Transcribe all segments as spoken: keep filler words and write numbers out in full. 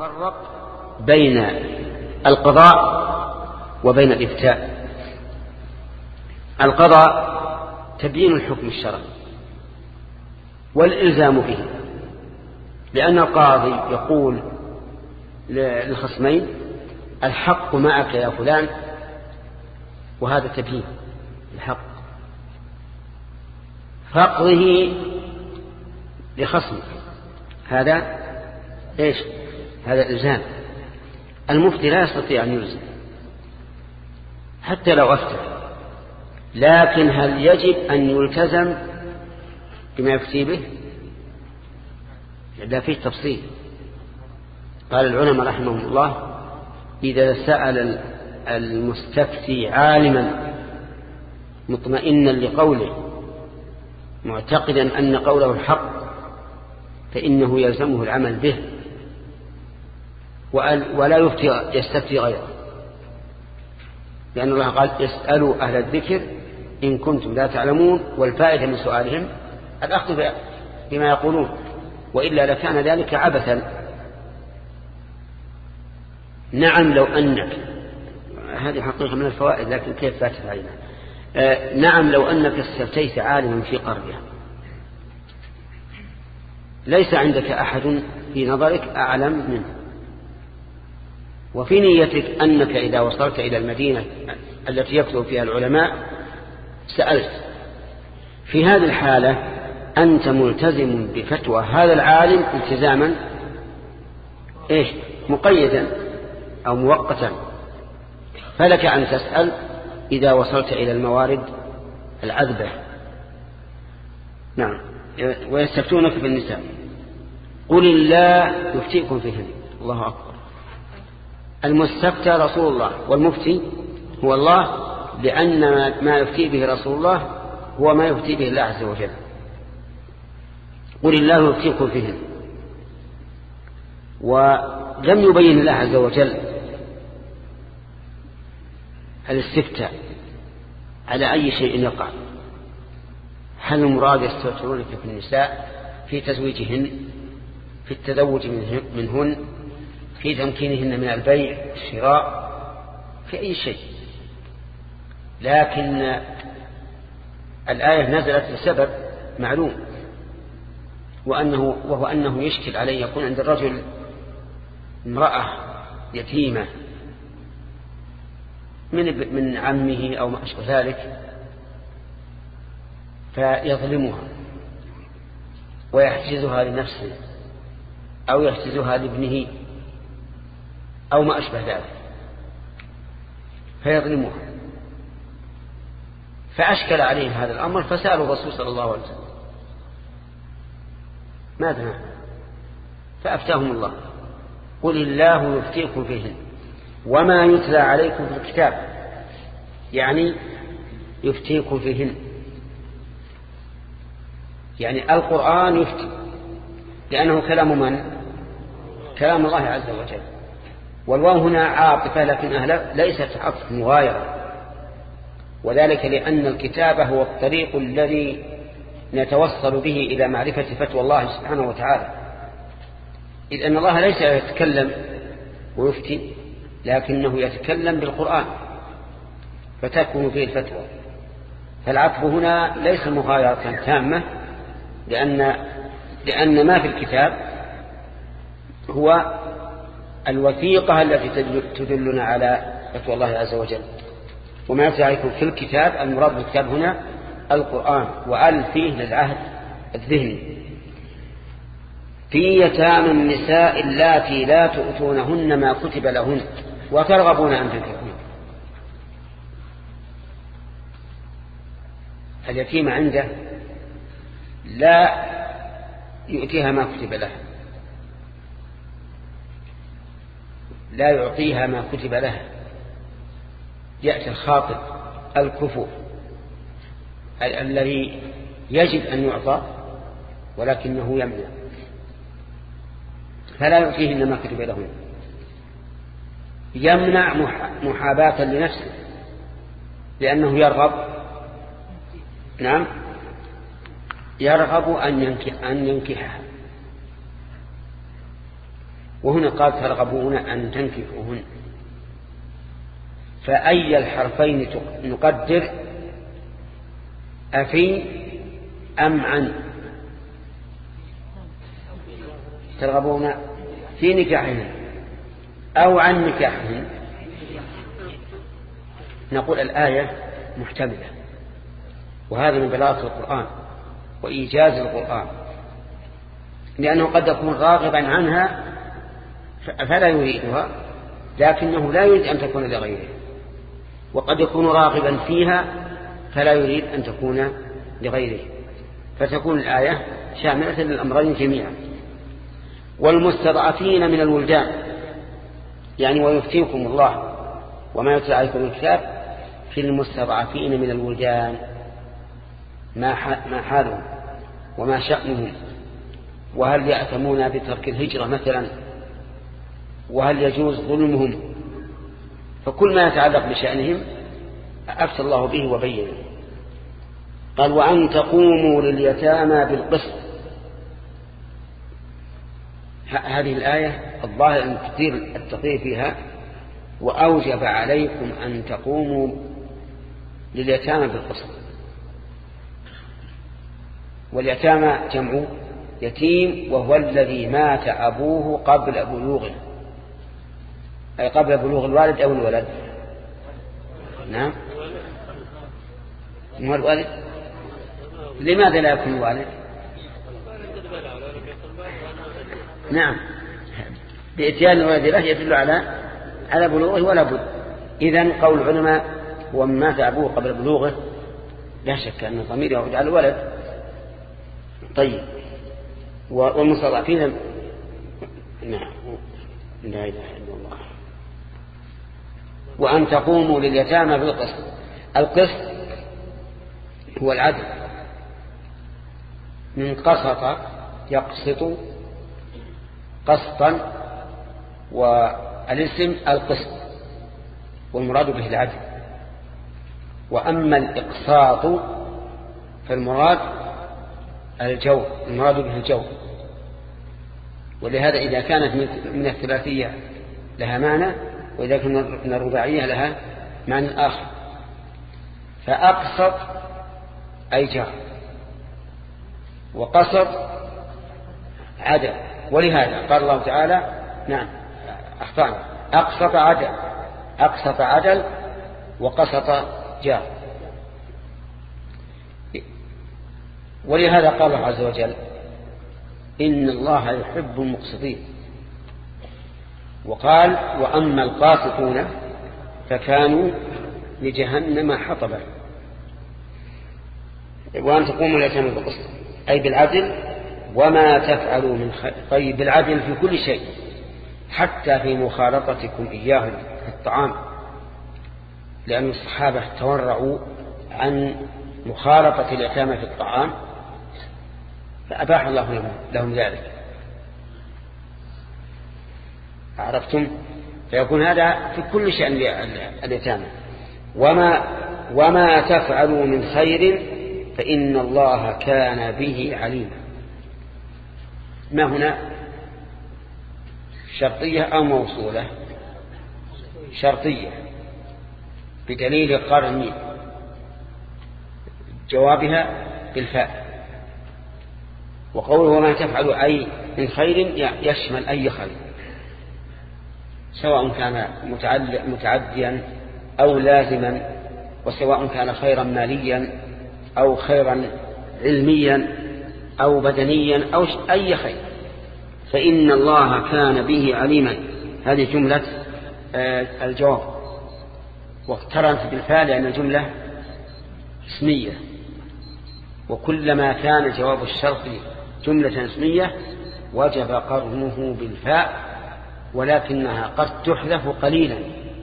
فرق بين القضاء وبين الإفتاء. القضاء تبيين الحكم الشرعي والإلزام به، لأن القاضي يقول للخصمين الحق معك يا فلان، وهذا تبيين الحق، فاقضه لخصمك، هذا ايش؟ هذا إلزام. المفتي لا يستطيع أن يلزم حتى لو أفتى، لكن هل يجب أن يلتزم بما يفتي به؟ لا، فيه تفصيل. قال العلماء رحمهم الله: إذا سأل المستفتي عالما مطمئنا لقوله معتقدا أن قوله الحق فإنه يلزمه العمل به، ولا يفتي يستفتي غيره، لأن الله قال: اسألوا أهل الذكر إن كنتم لا تعلمون، والفائدة من سؤالهم الأخذ بما يقولون، وإلا لكان ذلك عبثا. نعم لو أنك، هذه حقيقة من الفوائد لكن كيف فاتت علينا. آه نعم لو أنك استفتيت عالما في قرية ليس عندك أحد في نظرك أعلم منه، وفي نيتك أنك إذا وصلت إلى المدينة التي يكتب فيها العلماء سألت، في هذه الحالة أنت ملتزم بفتوى هذا العالم التزاما إيش؟ مقيدا أو مؤقتا، فلك أن تسأل إذا وصلت إلى الموارد العذبة. نعم. ويستفتونك في النساء قل الله يفتيكم فيهن. الله أكبر. المستفتى رسول الله والمفتي هو الله، لأن ما يفتي به رسول الله هو ما يفتي به الله عز وجل. قل الله يفتيكم فيهن. ولم يبين الله عز وجل الاستفتاء على أي شيء يقع. هل المراد يستفتونك في النساء في تزويجهن، في التزوج منهن، في تمكينهن من البيع والشراء، في أي شيء؟ لكن الآية نزلت لسبب معلوم، وأنه وهو أنه يشكل عليه يكون عند الرجل امرأة يتيمة من من عمه أو ما أشبه ذلك، فيظلمها ويحجزها لنفسه أو يحجزها لابنه أو ما أشبه ذلك، فيظلمها. فأشكل عليهم هذا الأمر فسألوا الرسول صلى الله عليه وسلم ماذا نعمل؟ فأفتاهم الله: قل الله يفتيكم فيهن وما يتلى عليكم في الكتاب، يعني يفتيكم فيهن، يعني القرآن يفتي، لأنه كلام من؟ كلام الله عز وجل. والواو هنا عاطفة لكن أهلا ليست عطف مغايرة، وذلك لأن الكتابة هو الطريق الذي نتوصل به إلى معرفة فتوى الله سبحانه وتعالى، إذ أن الله ليس يتكلم ويفتي، لكنه يتكلم بالقرآن فتكون فيه الفتوى. فالعطف هنا ليس مغايرة تامة، لأن لأن ما في الكتاب هو الوثيقة التي تدلنا على فتوى الله عز وجل. وما يتعرف في الكتاب، المراد بالكتاب هنا القرآن، وأل فيه للعهد الذهني. في يتامى النساء اللاتي لا تؤتونهن ما كتب لهن وترغبون أن تنكحوهن. اليتيم عنده لا يؤتيها ما كتب لها، لا يعطيها ما كتب لها، يأتي الخاطب الكفو الذي يجب أن يعطى ولكنه يمنع، فلا يعطيهن ما كتب لهن، يمنع محاباة لنفسه لأنه يرغب نعم يرغب أن ينكحها. وهنا قال ترغبون أن تنكحوهن، فأي الحرفين نقدر؟ أفي أم عن؟ ترغبون في نكاحهن أو عن نكاحهن؟ نقول الآية محتملة، وهذا من بلاغة القرآن وإيجاز القرآن، لأنه قد يكون راغبا عنها فلا يريدها، لكنه لا يريد أن تكون لغيره، وقد يكون راغبا فيها فلا يريد أن تكون لغيره، فتكون الآية شاملة للأمرين جميعا. والمستضعفين من الولدان، يعني ويفتيكم الله وما يتلى عليكم الكتاب في المستضعفين من الولدان، ما حالهم وما شأنهم، وهل يأثمون بترك الهجرة مثلا، وهل يجوز ظلمهم، فكل ما يتعلق بشأنهم أفتى الله به وبينه. قال وأن تقوموا لليتامى بالقسط. هذه الآية الظاهر أن كثير التقدير فيها وأوجب عليكم أن تقوموا لليتامى بالقسط. واليتامى جمع يتيم، وهو الذي مات أبوه قبل بلوغه، أي قبل بلوغ الوالد أو الولد. نعم، هو الوالد. لماذا لا يكون الوالد؟ نعم، بإتيان الولد له يدل على على بلوغه ولا بد. إذن قول العلماء ومن مات أبوه قبل بلوغه لا شك أن الضمير يعود على الولد. طيب، والمستضعفين نعم، لا إله إلا الله. وأن تقوموا لليتامى بالقسط. القسط هو العدل، من قسط يقسط قسطا، والاسم القسط والمراد به العدل. وأما الإقساط فالمراد الجور، المراد به الجور. ولهذا إذا كانت من الثلاثية لها معنى، وإذا كانت من الرباعية لها معنى آخر. فأقسط أي جار، وقسط عدل. ولهذا قال الله تعالى نعم أخطأنا، أقسط عدل، أقسط عدل وقسط جار. ولهذا قال الله عز وجل إن الله يحب المقسطين. وقال وأما القاسطون فكانوا لجهنم حطبا. وأن تقوموا اليتامى بالقسط أي بالعدل، وما تفعلوا من خير، طيب بالعدل في كل شيء، حتى في مخالطتكم إياهم في الطعام، لأن الصحابة تورعوا عن مخالطة اليتامى في الطعام فأباح الله لهم, لهم ذلك. عرفتم؟ فيكون هذا في كل شأن اليتامى. وما, وما تفعلوا من خير فإن الله كان به عليما. ما هنا شرطية أو موصولة؟ شرطية بدليل قرن جوابها بالفاء. وقوله وما تفعل أي من خير يشمل أي خير، سواء كان متعديا أو لازما، وسواء كان خيرا ماليا أو خيرا علميا أو بدنيا أو أي خير، فإن الله كان به عليما. هذه جملة الجواب، واقترنت بالفعل لأن الجملة اسمية، وكلما كان جواب الشرط جملة اسمية وجب قرنه بالفاء، ولكنها قد تحذف قليلا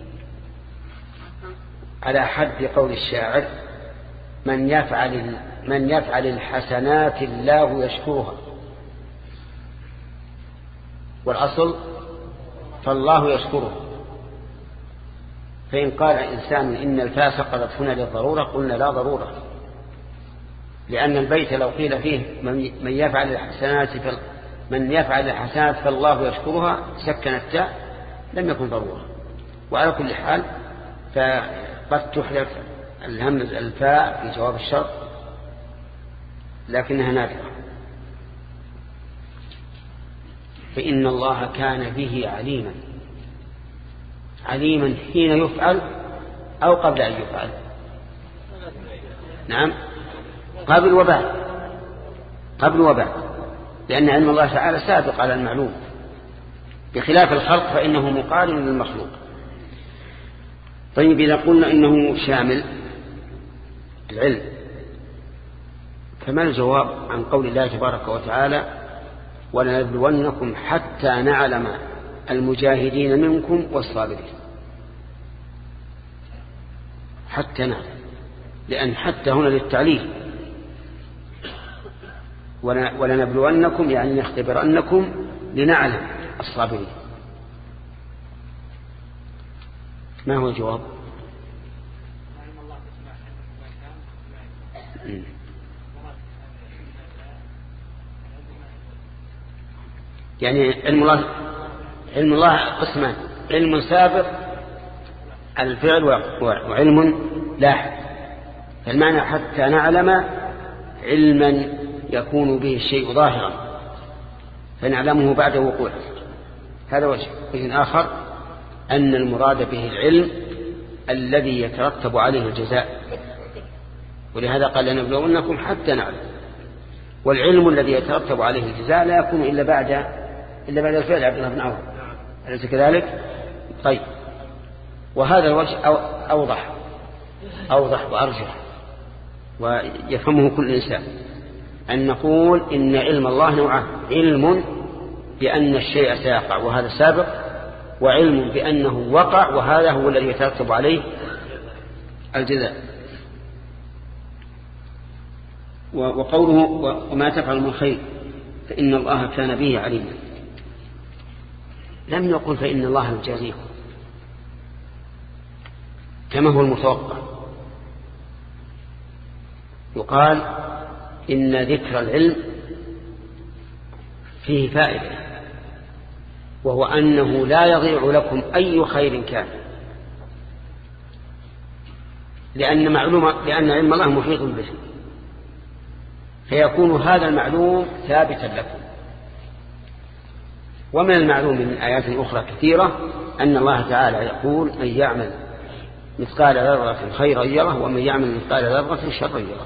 على حد قول الشاعر من يفعل من يفعل الحسنات الله يشكرها، والأصل فالله يشكره. فإن قال إنسان إن الفاء سقطت هنا للضرورة قلنا لا ضرورة، لأن البيت لو قيل فيه من يفعل الحسنات من يفعل الحسنات فالله يشكرها سكن التاء لم يكن ضرورة. وعلى كل حال فقد تحذف الهمز الفاء في جواب الشرط لكنها نادرة. فإن الله كان به عليما. عليما حين يفعل أو قبل أن يفعل؟ نعم، قبل وبعد. قبل وبعد، لأن علم الله تعالى سابق على المعلوم، بخلاف الخلق فإنه مقارن للمخلوق. طيب، إذا قلنا إنه شامل العلم، فما الجواب عن قول الله تبارك وتعالى ولنبلونكم حتى نعلم المجاهدين منكم والصابرين؟ حتى نعلم، لأن حتى هنا للتعليل. ولنبلونكم يعني نختبرنكم لنعلم الصابرين. ما هو الجواب؟ يعني علم الله علم الله قسمان: علم سابق الفعل وعلم لاحق. فالمعنى حتى نعلم علما يكون به الشيء ظاهرا فنعلمه بعد وقوعه. هذا وجه. وجه آخر أن المراد به العلم الذي يترتب عليه الجزاء، ولهذا قال لنبلونكم حتى نعلم. والعلم الذي يترتب عليه الجزاء لا يكون إلا بعد إلا بعد الفعل. عبد الله بن عوف أليس كذلك؟ طيب، وهذا الوجه أوضح أوضح وأرجح ويفهمه كل إنسان، أن نقول إن علم الله نوعان: علم بأن الشيء سيقع وهذا سابق، وعلم بأنه وقع وهذا هو الذي يترتب عليه الجزاء. وقوله وما تفعل من خير فإن الله كان به عليما، لم يقل فإن الله يجازيكم كما هو المتوقع. يقال إن ذكر العلم فيه فائدة، وهو أنه لا يضيع لكم أي خير كان، لأن معلومة لأن علم الله محيط به، فيكون هذا المعلوم ثابتا لكم. ومن المعلوم من آيات أخرى كثيرة أن الله تعالى يقول من يعمل مثقال ذرة خيرا يره ومن يعمل مثقال ذرة شرا يره.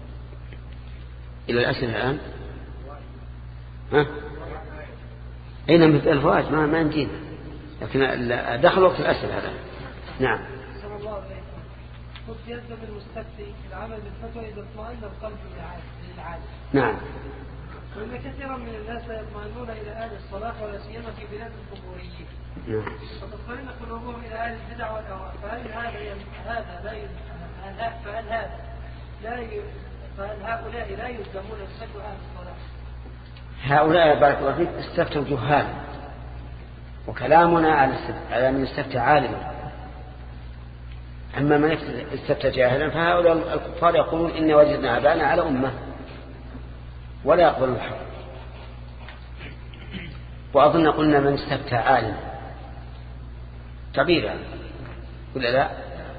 إلى الأسئلة الآن. ها؟ أين مثل الفوائد؟ ما ما نجينا، لكن دخل وقت الأسئلة الآن. نعم. صلى الله عليه وسلم قد يلزم المستفتي العمل بالفتوى إذا اطمئن القلب للعالم. نعم. وإن كثيرا من الناس يطمئنون إلى أهل الصلاة ولا سيما في بلاد القبوريين. نعم. وتطمئن قلوبهم إلى أهل البدع والأهواء. فهل هذا هذا لا فهل هذا لا فهل هؤلاء لا يلزمون الفتوى أهل الصلاة؟ هؤلاء بارك الله فيك استفتوا جهالا، وكلامنا على من استفتى عالما. أما من استفتى جاهلا فهؤلاء الكفار يقولون إن وجدنا آباءنا على أمة ولا يقبلون الحق. وأظن قلنا من استفتى عالما تعبيرا ولا لا؟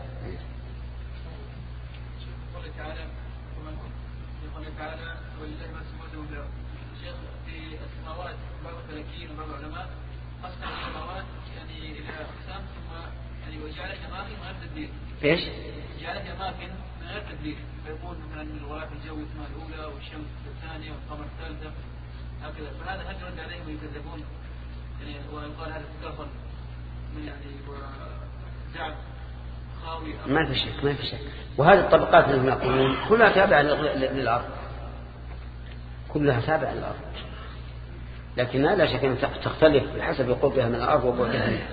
ايش؟ جعلت اماكن من غير تدبير، فيكون مثلا الغلاف الجوي اسمها الاولى والشمس الثانيه والقمر الثالثه هكذا. فهذا هل يرد عليهم ويكذبون يعني ويقال هذا تكفر من يعني وزعم خاوي؟ ما في شك ما في شك. وهذه الطبقات اللي نقولون كلها تابعه للارض، كلها تابعه للارض، لكن لا شك ان تختلف بحسب قربها من الارض وبعدها منها.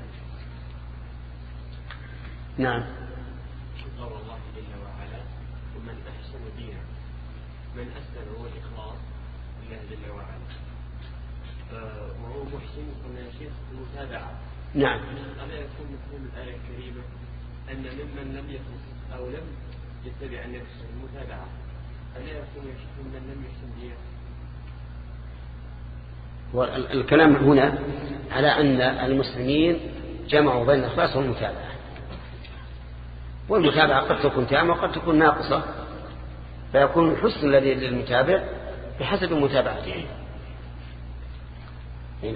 نعم. قال الله جل وعلا ومن أحسن دينا، من أسلم هو الإخلاص لله جل وعلا، وهو محسن قلنا يا شيخ المتابعة. نعم. ألا يكون مفهوم الآية الكريمة أن ممن لم يخلص أو لم يتبع النفس المتابعة ألا يكون يا شيخ ممن لم يحسن دينا؟ والكلام هنا على أن المسلمين جمعوا بين الإخلاص والمتابعة، والمتابعة قد تكون تامة وقد تكون ناقصة، فيكون الحسن الذي للمتابع بحسب متابعته. هنا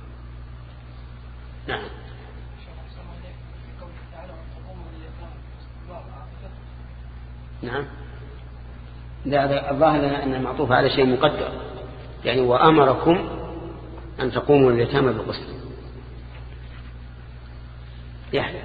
نعم. نعم. لا الظاهر لنا أن المعطوف على شيء مقدر، يعني وأمركم أن تقوموا اليتامى بالقسط. يحيى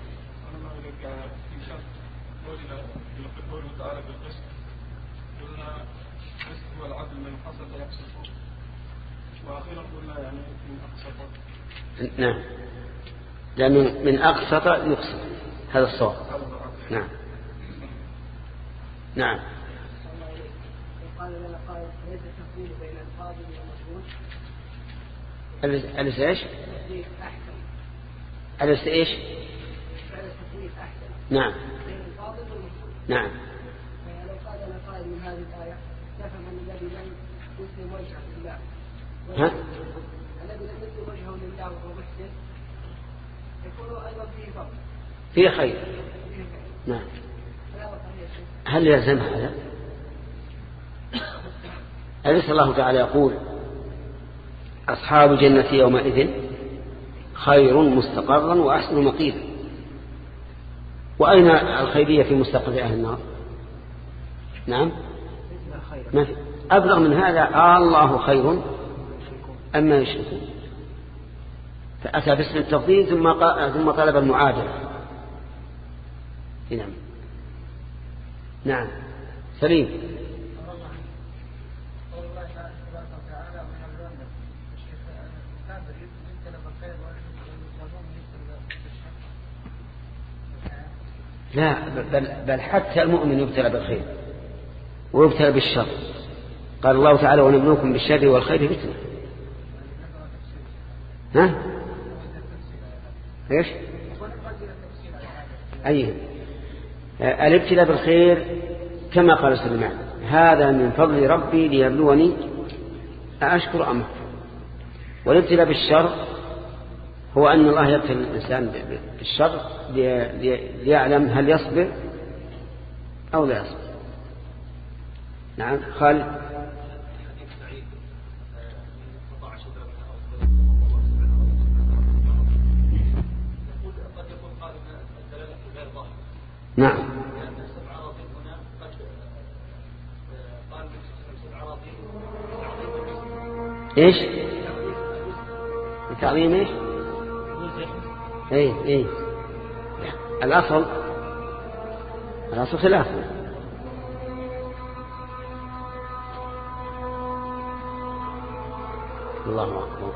وأخيرا قلنا يعني من أقسط. نعم، لأن من أقسط يقسط، هذا الصواب. نعم نعم. قال لنا قائل ليس التفضيل بين الفاضل والمشهور. أليس إيش؟ أحسن. أليس إيش؟ التفضيل أحسن. نعم. بين الفاضل والمشهور. نعم. لو قال لنا قائل من هذه الآية تفهم أن الذي لم يسلم وجهه لله. ها؟ الذي لم يسلم وجهه لله وهو محسن يكون أيضا فيه فضل. فيه خير. نعم. هل يلزم هذا؟ أليس الله تعالى يقول أصحاب الجنة يومئذ خير مستقرا وأحسن مقيلا؟ وأين الخيرية في مستقر أهل النار؟ نعم، ما في أبلغ من هذا. آه الله خير أما يشركون، فأتى باسم التفضيل ثم ثم طلب المعادلة. نعم نعم. سليم. لا بل, بل حتى المؤمن يبتلى بالخير ويبتلى بالشر. قال الله تعالى ونبلوكم بالشر والخير فتنة. ها ايش؟ أيه الابتلاء بالخير كما قال سليمان هذا من فضل ربي ليبلوني أشكر أم أكفر. والابتلاء بالشر هو أن الله يبتلي الإنسان بالشر ليعلم هل يصبر أو لا يصبر. نعم. خالد. نعم. ايش التعظيم؟ ايش اي اي الاصل الاصل خلافه. الله اكبر.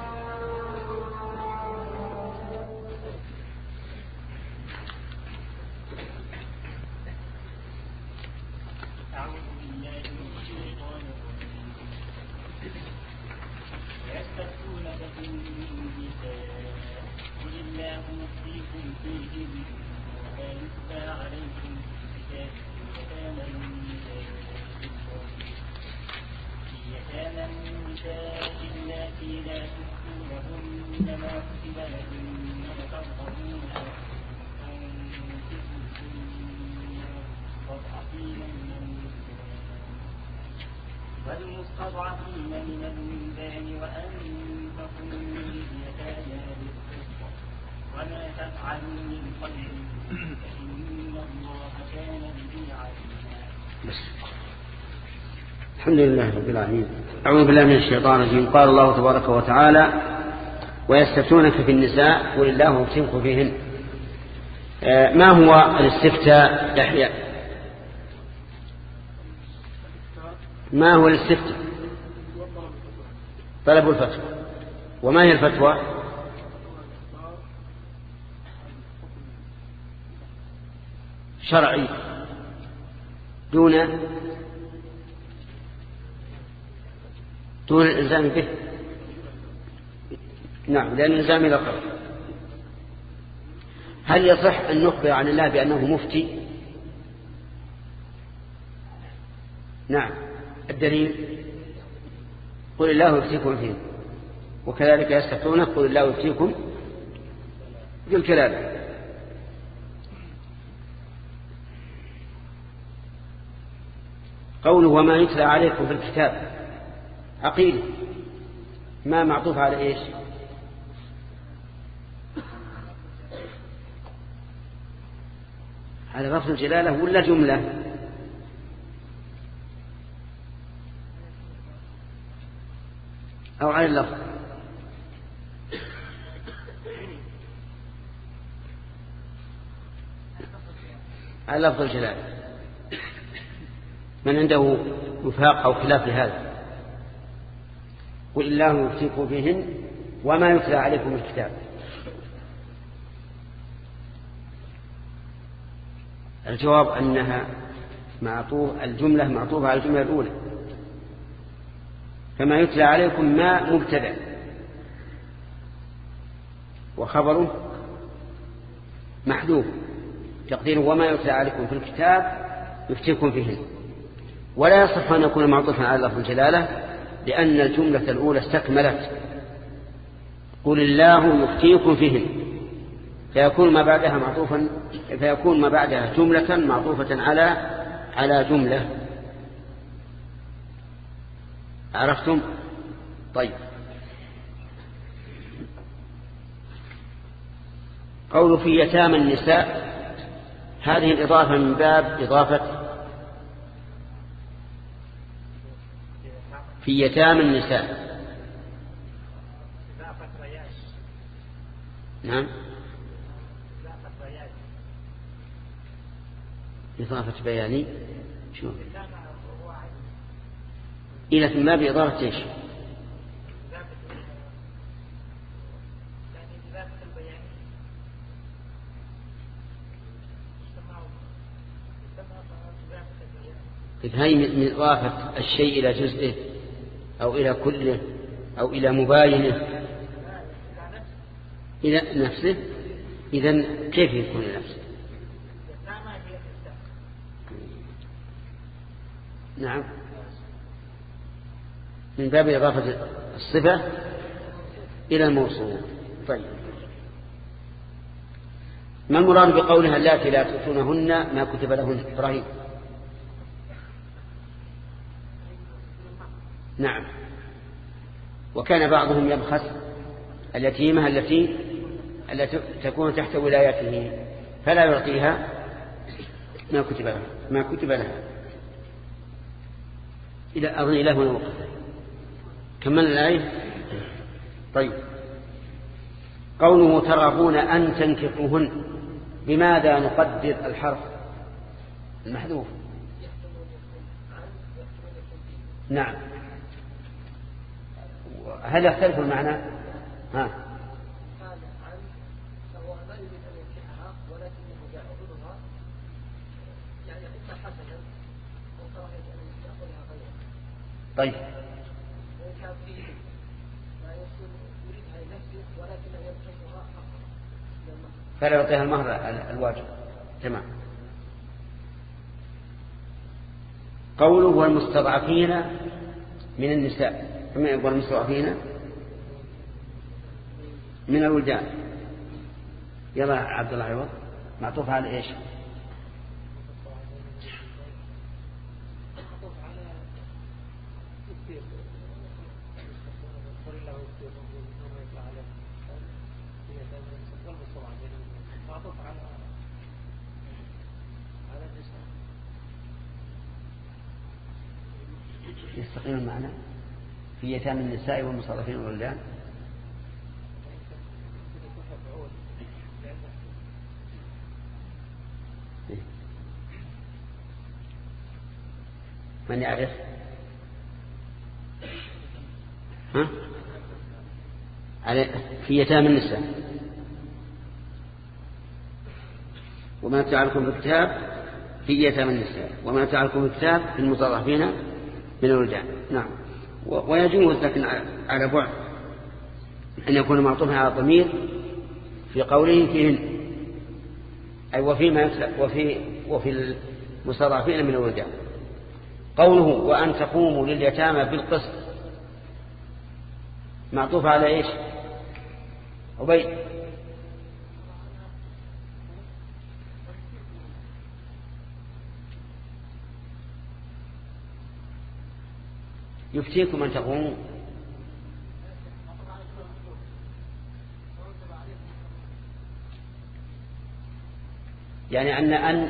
والمستضعفين من الولدان وأن تقوموا باليتامى بالقسط وما تفعلوا من خير فإن الله كان به عليما. الحمد لله رب العالمين. أعوذ بالله من الشيطان الرجيم. قال الله تبارك وتعالى ويستفتونك في النساء قل الله يفتيكم فيهن. ما هو الاستفتاء يحيى؟ ما هو الاستفتاء؟ طلب الفتوى. وما هي الفتوى؟ شرعي دون دون الإلزام به. نعم، لأن الإلزام إلى قرب. هل يصح أن نخبر عن الله بأنه مفتي؟ نعم. الدليل قل الله يفتيكم فيه. وكذلك يستفتونك قل الله يفتيكم في الكلام. قوله وما يتلى عليكم في الكتاب عقيدة، ما معطوف على إيش؟ على لفظ الجلالة ولا جملة؟ أو على اللفظ؟ على لفظ الجلالة. من عنده وفاق أو خلاف لهذا؟ قل الله يفتيكم فيهن وما يتلى عليكم الكتاب. الجواب أنها معطوف، الجملة معطوفة على الجملة الأولى، فما يتلى عليكم ما مبتدأ وخبره محذوف، تقديره وما يتلى عليكم في الكتاب يفتيكم فيهن. ولا يصح أن يكون معطوفا على لفظ الجلالة لأن الجملة الأولى استكملت قل الله يفتيكم فيهن، فيكون ما بعدها معطوفا، فيكون ما بعدها جملة معطوفة على على جملة. عرفتم؟ طيب. قول في يتامى النساء، هذه الإضافة من باب إضافة في يتامى النساء. نعم، إضافة بياني. شو إلى في ما بإضافة إيش؟ هي من إضافة الشيء إلى جزئه أو إلى كله أو إلى مباينه إلى نفسه. إذن كيف يكون نفسه؟ نعم، من باب إضافة الصفة إلى الموصول. طيب، ما المراد بقولها اللاتي لا تؤتونهن ما كتب لهن؟ إبراهيم. نعم، وكان بعضهم يبخس اليتيمة التي التي تكون تحت ولايته فلا يعطيها ما كتب لها ما كتب لها إلى أظن إلى هنا وقت. كمل الآية. طيب، قوله ترغبون أن تنكحوهن، بماذا نقدر الحرف المحذوف؟ نعم، هل يختلف المعنى؟ ها، طيب، فلا يعطيها المهر الواجب. تمام. قوله والمستضعفين من النساء، والمستضعفين من الولدان. يلا عبد الله عوض، معطوف على ايش؟ يستقيم المعنى في يتامى النساء والمستضعفين والولدان. من يعرف؟ ها؟ في يتامى النساء وما تعلكم بالكتاب في يتامى النساء وما تعلكم بالكتاب في المستضعفين من الولدان. نعم، ويجوز لكن على بعد أن يكون معطوفا على ضمير في قوله فيهن، أي وفيما يتلى وفي وفي المستضعفين من الولدان. قوله وأن تقوموا لليتامى بالقسط، معطوف على إيش؟ عبيد. يفتيكم أن تقوموا. يعني أن أن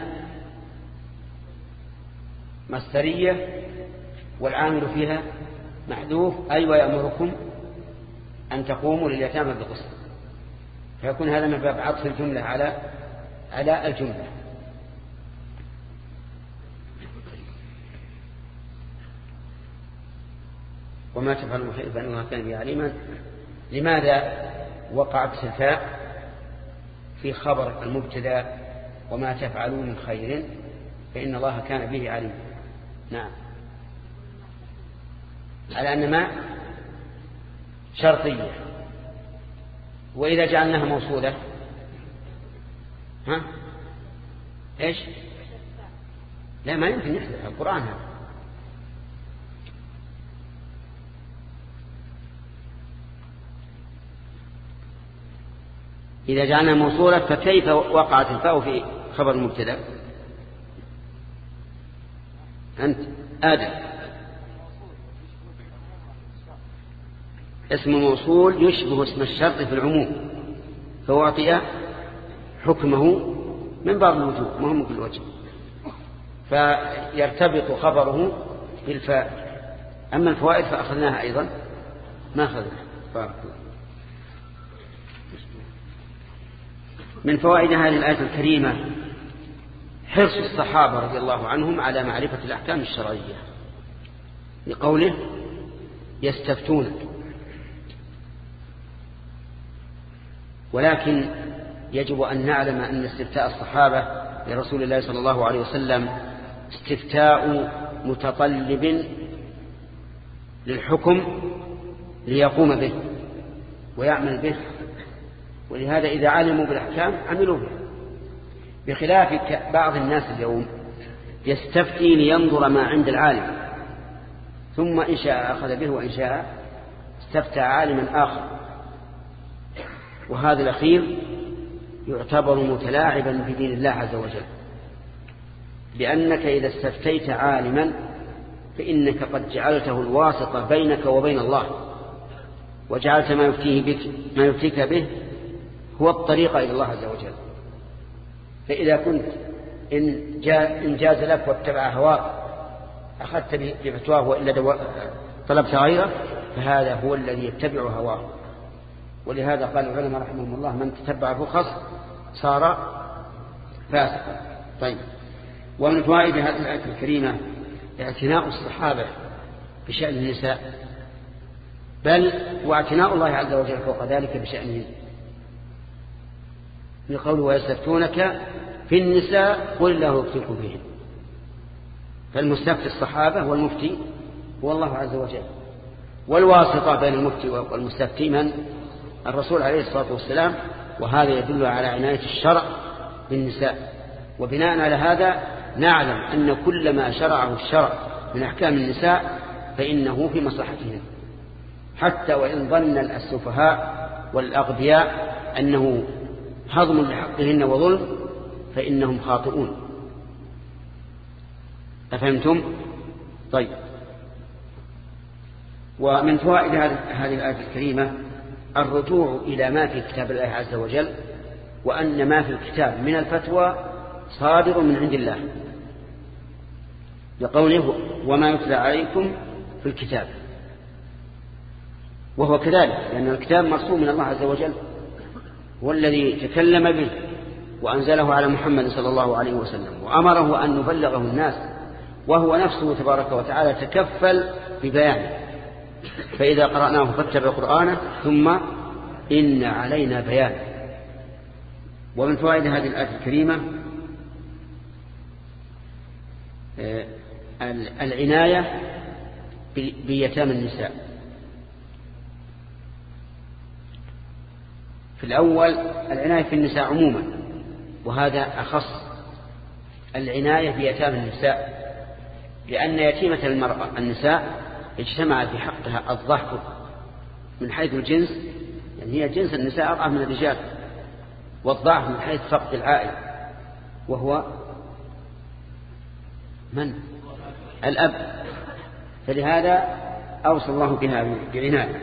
مصدرية والعامل فيها محذوف، أي ويأمركم أن تقوموا لليتامى بالقسط، فيكون هذا من باب عطف الجملة على على الجملة. وما تفعل من خير فإنه كان به عليما. لماذا وقعت الفاء في خبر المبتدا وما تفعلوا من خير فإن الله كان به عليما؟ نعم، على أن ما شرطية. وإذا جعلناها موصولة ها إيش؟ لا، ما يمكن يحدث القرآن هذا. إذا جعلنا موصولة فكيف وقعت الفاء في خبر المبتدا؟ أنت آدم اسم موصول يشبه اسم الشرط في العموم، فهو أعطي حكمه من باب الوجوه مهم كل وجه، فيرتبط خبره بالفاء. أما الفوائد فأخذناها أيضا ما أخذناها. من فوائد هذه الآية الكريمة حرص الصحابة رضي الله عنهم على معرفة الأحكام الشرعية، لقوله يستفتونك. ولكن يجب أن نعلم أن استفتاء الصحابة لرسول الله صلى الله عليه وسلم استفتاء متطلب للحكم ليقوم به ويعمل به، ولهذا إذا علموا بالأحكام عملوا به، بخلاف بعض الناس اليوم يستفتي لينظر ما عند العالم، ثم إن شاء أخذ به وإن شاء استفتى عالما آخر، وهذا الأخير يعتبر متلاعبا بدين الله عز وجل، لأنك إذا استفتيت عالما فإنك قد جعلته الواسطة بينك وبين الله، وجعلت ما يفتيه بك ما يفتيك به هو الطريق إلى الله عز وجل. فإذا كنت إن, جا إن جاز لك واتبع هواك أخذت بفتواه وإلا طلبت غيره، فهذا هو الذي يتبع هواه. ولهذا قال العلماء رحمهم الله من تتبع الرخص صار فاسقا. طيب، ومن فوائد هذه الآية الكريمة اعتناء الصحابة بشأن النساء، بل واعتناء الله عز وجل فوق ذلك بشأنهن، لقوله ويستفتونك في النساء قل الله يفتيكم فيهن. فالمستفتي الصحابة والمفتي هو الله عز وجل، والواسطة بين المفتي والمستفتي من؟ الرسول عليه الصلاة والسلام. وهذا يدل على عناية الشرع بالنساء. وبناء على هذا نعلم أن كل ما شرعه الشرع من أحكام النساء فإنه في مصلحتهن، حتى وإن ظن السفهاء والأغبياء أنه هضم لحقهن وظلم فإنهم خاطئون. أفهمتم؟ طيب، ومن فوائد هذه الآية الكريمة الرجوع إلى ما في كتاب الله عز وجل، وأن ما في الكتاب من الفتوى صادر من عند الله، لقوله وما يتلى عليكم في الكتاب، وهو كذلك لأن الكتاب مرسوم من الله عز وجل، هو الذي تكلم به وأنزله على محمد صلى الله عليه وسلم وأمره أن نبلغه الناس، وهو نفسه تبارك وتعالى تكفل ببيانه. فإذا قرأناه فاتبع قرآنه ثم إن علينا بيانه. ومن فوائد هذه الآية الكريمة العناية بيتامى النساء. في الأول العناية في النساء عموما، وهذا أخص العناية بيتامى النساء، لأن يتيمة المرأة النساء اجتمع في حقها الضحك من حيث الجنس يعني هي جنس النساء أضعف من الرجال، والضعف من حيث فقد العائل وهو من؟ الأب. فلهذا أوصى الله بها بعناية.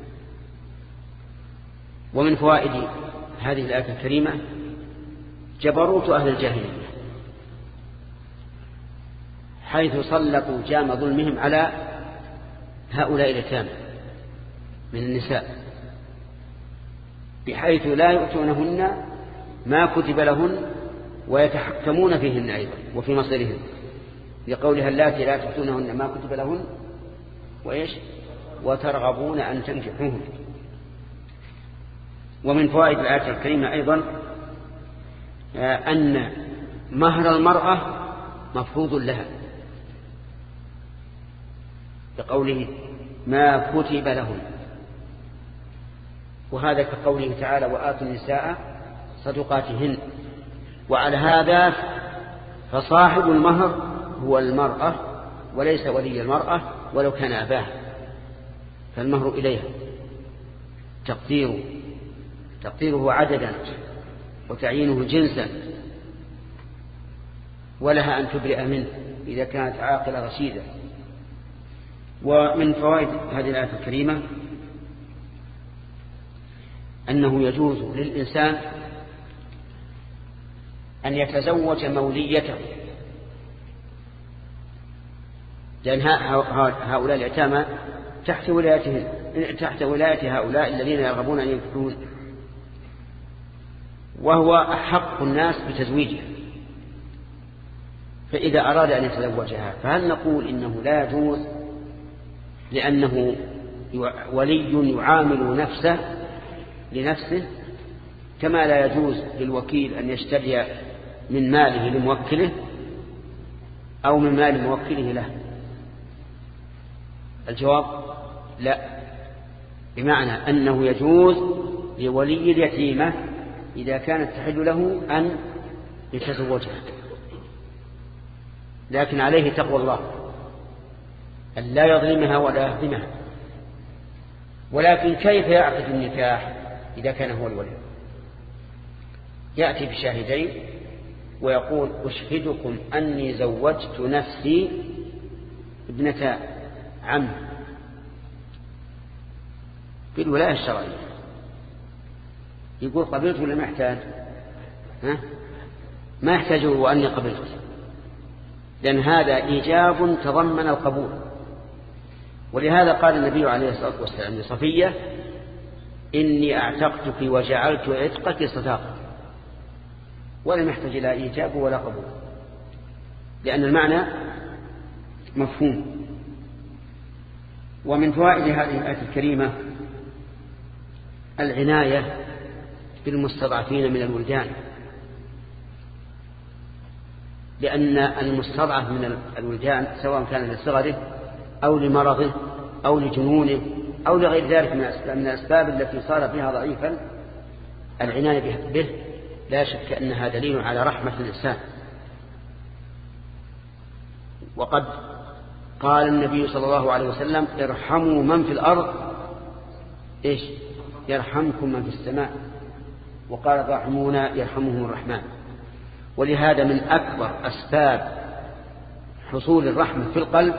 ومن فوائد هذه الآية الكريمة جبروت أهل الجاهلية، حيث سلطوا جام ظلمهم على هؤلاء اليتامى من النساء، بحيث لا يؤتونهن ما كتب لهن ويتحكمون فيهن أيضا وفي مصيرهن، لقولها اللاتي لا تؤتونهن ما كتب لهن وإيش وترغبون أن تنكحوهن. ومن فوائد الآية الكريمة أيضا أن مهر المرأة مفروض لها، بقوله ما كتب لهن، وهذا كقوله تعالى وآتوا النساء صدقاتهن. وعلى هذا فصاحب المهر هو المرأة وليس ولي المرأة ولو كان أباها، فالمهر إليها تقديره تقديره عددا وتعيينه جنسا، ولها أن تبرئ منه إذا كانت عاقلة رشيدة. ومن فوائد هذه الآية الكريمة أنه يجوز للإنسان أن يتزوج موليته، لأن هؤلاء اليتامى تحت ولايتهم تحت ولاية هؤلاء الذين يرغبون أن ينكحون، وهو أحق الناس بتزويجها. فإذا أراد أن يتزوجها فهل نقول إنه لا يجوز لأنه ولي يعامل نفسه لنفسه، كما لا يجوز للوكيل أن يشتري من ماله لموكله أو من مال موكله له؟ الجواب لا، بمعنى أنه يجوز لولي اليتيمة إذا كانت تحل له أن يتزوجها، لكن عليه تقوى الله أن لا يظلمها ولا يهضمها. ولكن كيف يعقد النكاح إذا كان هو الولي؟ يأتي بشاهدين ويقول أشهدكم أني زوجت نفسي ابنة عم بالولاية الشرعية. يقول قبلت ولا ما يحتاج؟ ها؟ ما يحتاج وأني قبلت، لأن هذا إيجاب تضمن القبول. ولهذا قال النبي عليه الصلاة والسلام لصفية إني أعتقتك وجعلت عتقك صداقة، ولم يحتاج إلى إيجاب ولا قبول، لأن المعنى مفهوم. ومن فوائد هذه الآية الكريمة العناية بالمستضعفين من الولدان، لأن المستضعف من الولدان سواء كان لصغره أو لمرضه أو لجنونه أو لغير ذلك من الأسباب التي صار فيها ضعيفا، العناية به لا شك أنها دليل على رحمة الإنسان. وقد قال النبي صلى الله عليه وسلم ارحموا من في الأرض إيش يرحمكم من في السماء، وقال الراحمون يرحمهم الرحمن. ولهذا من أكبر أسباب حصول الرحمة في القلب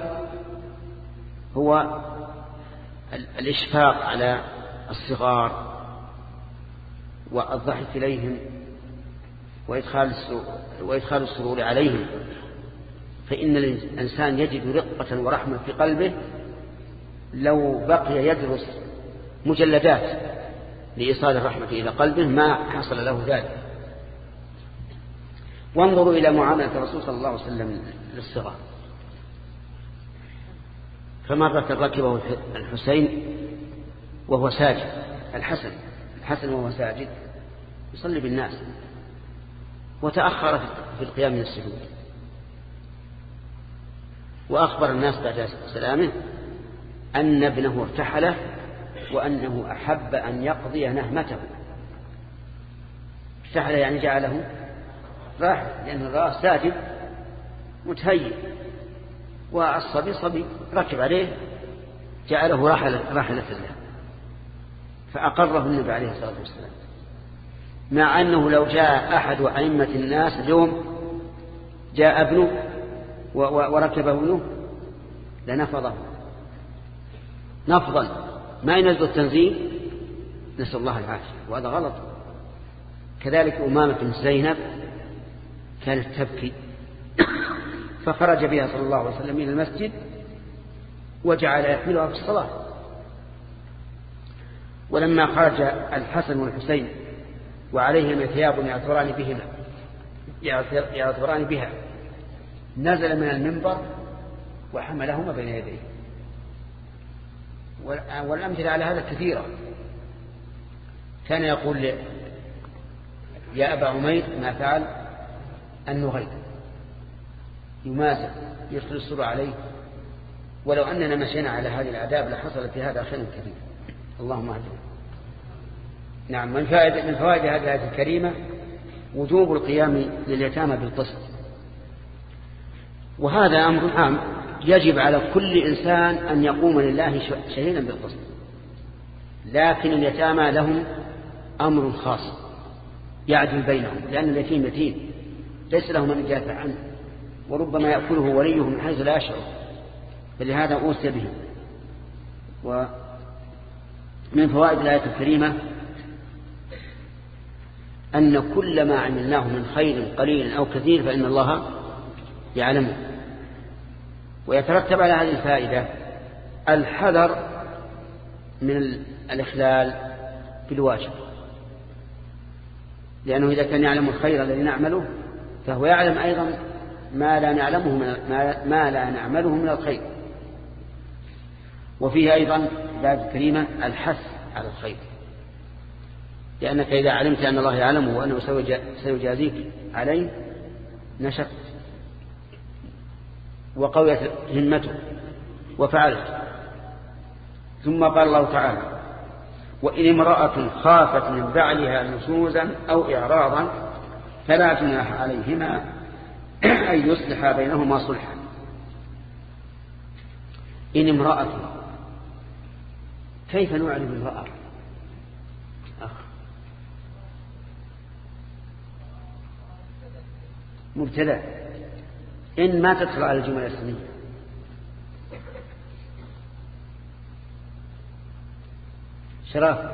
هو الإشفاق على الصغار والضحك إليهم وإدخال وإدخال السرور عليهم، فإن الإنسان يجد رقة ورحمة في قلبه لو بقي يدرس مجلدات لإيصال الرحمة إلى قلبه ما حصل له ذلك. وانظروا إلى معاملة الرسول صلى الله عليه وسلم للصغار، فمرة ركبه الحسين وهو ساجد، الحسن الحسن وهو ساجد يصلي بالناس، وتأخر في القيام من السجود، وأخبر الناس بعد سلامه أن ابنه ارتحله وأنه أحب أن يقضي نهمته. ارتحله يعني جعله راح، لأن الرأس ساجد متهيئ، والصبي صبي ركب عليه جعله راحلة راحلة له. فأقره النبي عليه الصلاة والسلام، مع أنه لو جاء أحد أئمة الناس اليوم جاء ابنه وركبه ابنه لنفضه نفضا ما ينزل التنزيل، نسأل الله العافية، وهذا غلط. كذلك أمامة بن زينب كانت تبكي فخرج بها صلى الله عليه وسلم من المسجد وجعل يحملها في الصلاة. ولما خرج الحسن والحسين وعليهما ثياب يعثران بهما يعثران بها نزل من المنبر وحملهما بين يديه. والأمثلة على هذا كثيرة. كان يقول يا أبا عمير ما فعل النغير، يمازح يدخل السرور عليه. ولو أننا مشينا على هذه الآداب لحصل في هذا خير كثير. اللهم اهدنا. نعم، من فائدة من فوائد هذه الآية الكريمة وجوب القيام لليتامى بالقسط، وهذا أمر عام يجب على كل إنسان أن يقوم لله شهيدا بالقسط، لكن اليتامى لهم أمر خاص يعدل بينهم، لأن اليتيم يتيم ليس له من يدافع عنه، وربما يأكله وليه من حيث لا يشعر، فلهذا أوصي به. ومن فوائد الآية الكريمة أن كل ما عملناه من خير قليل أو كثير فإن الله يعلمه. ويترتب على هذه الفائدة الحذر من الإخلال بالواجب، لأنه إذا كان يعلم الخير الذي نعمله فهو يعلم أيضا ما لا نعلمه من ما لا نعمله من الخير. وفيه أيضا الآية الكريمة الحث على الخير، لأنك إذا علمت أن الله يعلمه وأنه سيجازيك عليه نشط وقويت همته وفعلت. ثم قال الله تعالى وإن امرأة خافت من بعلها نشوزا أو إعراضا فلا جناح عليهما أن يصلح بينهما صلحا. إن امرأة، كيف نعلم امرأة؟ أخ مبتدأ، إن ما تدخل على الجمل الاسمية. شراف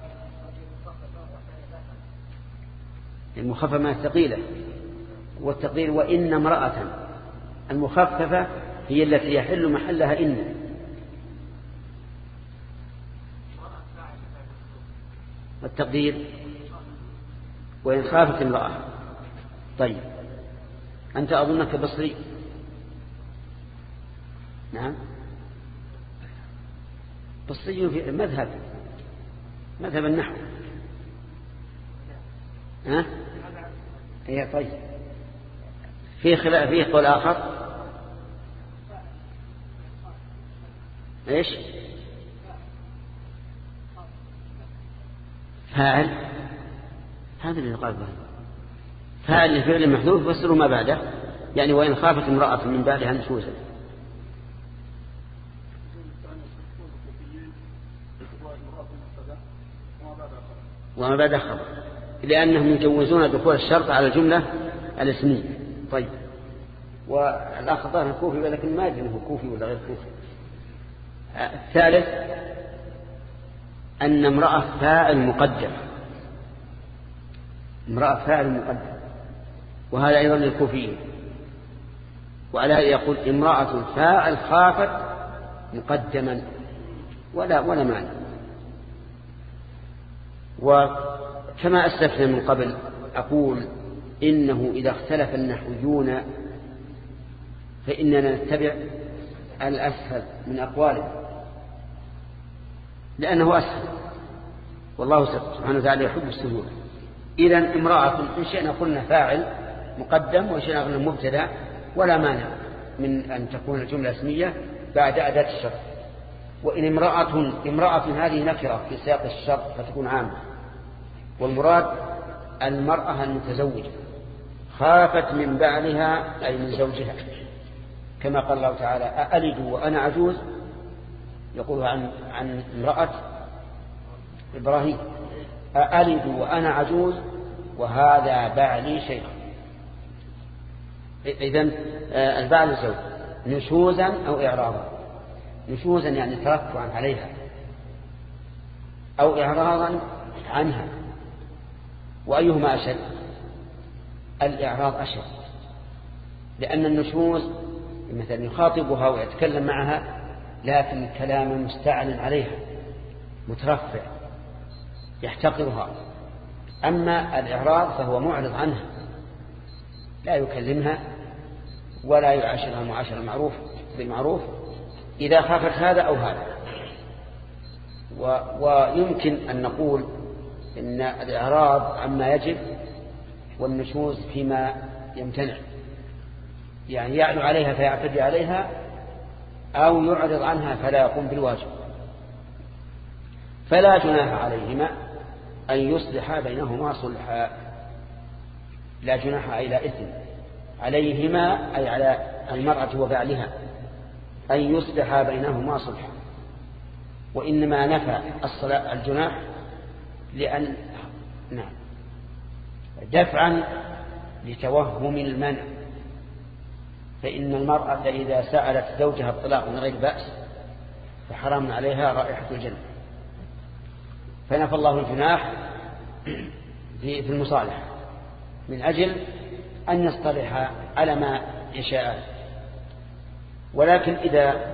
المخففة ما الثقيلة، والتقدير وإن امرأة. المخففة هي التي يحل محلها إن. التقدير وإن خافت امرأة. طيب أنت أظنك بصري؟ نعم بصري في مذهب مذهب النحو. ها هي طيب في خلاف فيه قول آخر. إيش فاعل؟ هذا اللي قال به فاعل لفعل محذوف فسروا ما بعده، يعني وإن خافت امرأة من بعدها نشوزا. وما بعد خبر، لأنهم يجوزون دخول الشرط على الجملة الاسمية. طيب والأخ ظاهر كوفي ولكن ما أدري أنه كوفي ولا غير كوفي. الثالث أن امرأة فاعل مقدر، امرأة فاعل مقدر، وهذا أيضا للكوفيين. وعلى هذا يقول امرأة فاعل خافت مقدما ولا ولا معنى. وكما أسلفنا من قبل أقول إنه إذا اختلف النحويون فإننا نتبع الأسهل من أقواله لأنه أسهل، والله سبحانه وتعالى يحب السهولة. إذن امرأة إن شئنا قلنا فاعل مقدم وإن شئنا قلنا مبتدأ، ولا مانع من أن تكون الجملة اسمية بعد أداة الشرط. وإن امرأة امرأة هذه نكرة في سياق الشرط فتكون عامة، والمراد المرأة المتزوجة خافت من بعلها أي من زوجها، كما قال الله تعالى أألد وأنا عجوز، يقول عن عن امرأة إبراهيم ألد وأنا عجوز وهذا بعلي شيخ. إذن البعل الزوج نشوزا أو إعراضا. نشوزا يعني ترفعا عليها أو إعراضا عنها. وأيهما أشد؟ الإعراض أشد، لأن النشوز مثلا يخاطبها ويتكلم معها لكن كلام مستعل عليها مترفع يحتقرها. أما الإعراض فهو معرض عنها، لا يكلمها ولا يعاشرها معاشرة معروف بالمعروف إذا خافت هذا أو هذا. و... ويمكن أن نقول إن الإعراض عما يجب والنشوز فيما يمتنع، يعني يعلو عليها فيعتدي عليها أو يعرض عنها فلا يقوم بالواجب. فلا جناح عليهما أن يصلحا بينهما صلحا. لا جناح أي لا إثم عليهما أي على المرأة وبعلها أن يصلحا بينهما صلحا. وإنما نفى الصلاة الجناح لأن نعم دفعا لتوهم المنع. فإن المرأة إذا سألت زوجها الطلاق من غير بأس فحرام عليها رائحة الجنة. فنفى الله الجناح في المصالحة من أجل أن يصطلح على ما يشاء. ولكن إذا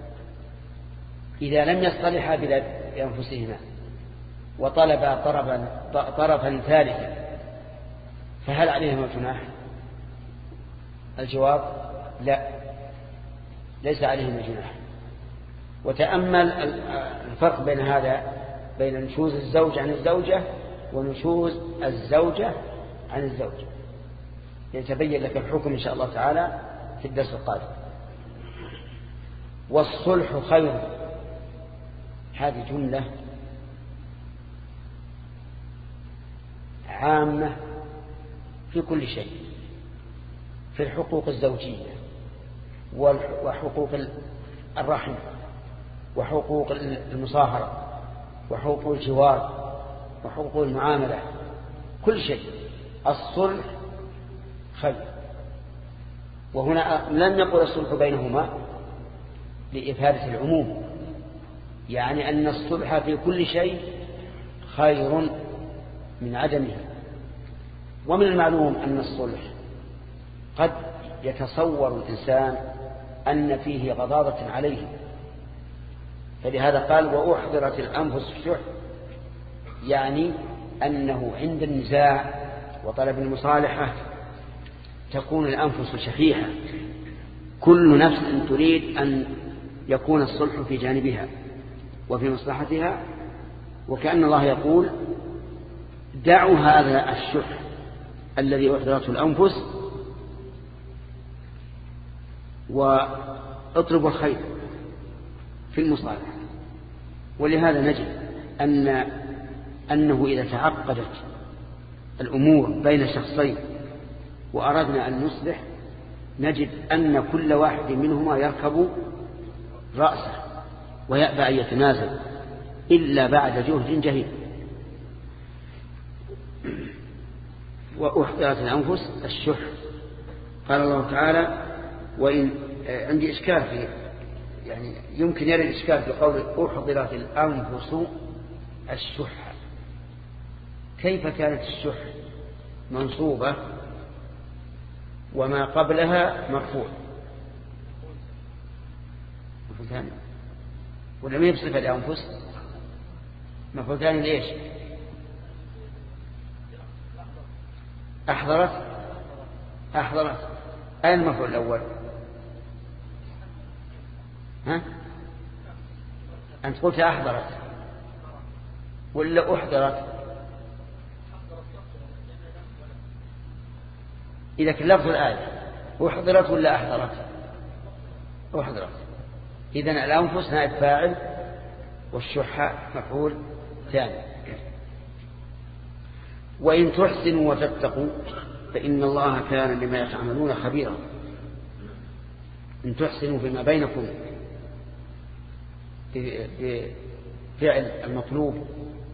إذا لم يصطلحا بأنفسهما وطلبا طرفا طرفا ثالثا فهل عليهما جناح؟ الجواب لا، ليس عليهما جناح. وتأمل الفرق بين هذا بين نشوز الزوج عن الزوجة ونشوز الزوجة عن الزوج يتبين لك الحكم إن شاء الله تعالى في الدرس القادم. والصلح خير، هذه جملة عامة في كل شيء، في الحقوق الزوجية وحقوق الرحم وحقوق المصاهرة وحقوق الجوار وحقوق المعاملة، كل شيء الصلح خير. وهنا لم يقل الصلح بينهما لإفادة العموم، يعني أن الصلح في كل شيء خير من عدمه. ومن المعلوم أن الصلح قد يتصور الإنسان أن فيه غضاضة عليه، فلهذا قال وأحضرت الأنفس الشح، يعني أنه عند النزاع وطلب المصالحة تكون الأنفس شحيحة، كل نفس تريد أن يكون الصلح في جانبها وفي مصلحتها. وكأن الله يقول دعوا هذا الشح الذي أحضرته الأنفس واطلبوا الخير في المصالحة. ولهذا نجد أن أنه إذا تعقدت الأمور بين شخصين وأردنا أن نصلح نجد أن كل واحد منهما يركب رأسه ويأبى أن يتنازل إلا بعد جهد جهيد. وأحضرت الأنفس الشح. قال الله تعالى وإن عندي إشكال في يعني يمكن يرى الإشكال في قول أحضرت الأنفس الشح، كيف كانت الشح منصوبة وما قبلها مرفوع؟ مفعول ثاني ولم يبصف الأنفس مفعول ثاني ليش؟ أحضرت أحضرت أين المفعول الأول؟ ها؟ أنت قلت أحضرت ولا أحضرت؟ إذا كان لفظ الآية أحضرت ولا أحضرت؟ أحضرت. إذن الأنفس نائب فاعل والشح مفعول ثاني. وإن تحسنوا وتتقوا فإن الله كان بما تعملون خبيرا. إن تحسنوا فيما بينكم بفعل المطلوب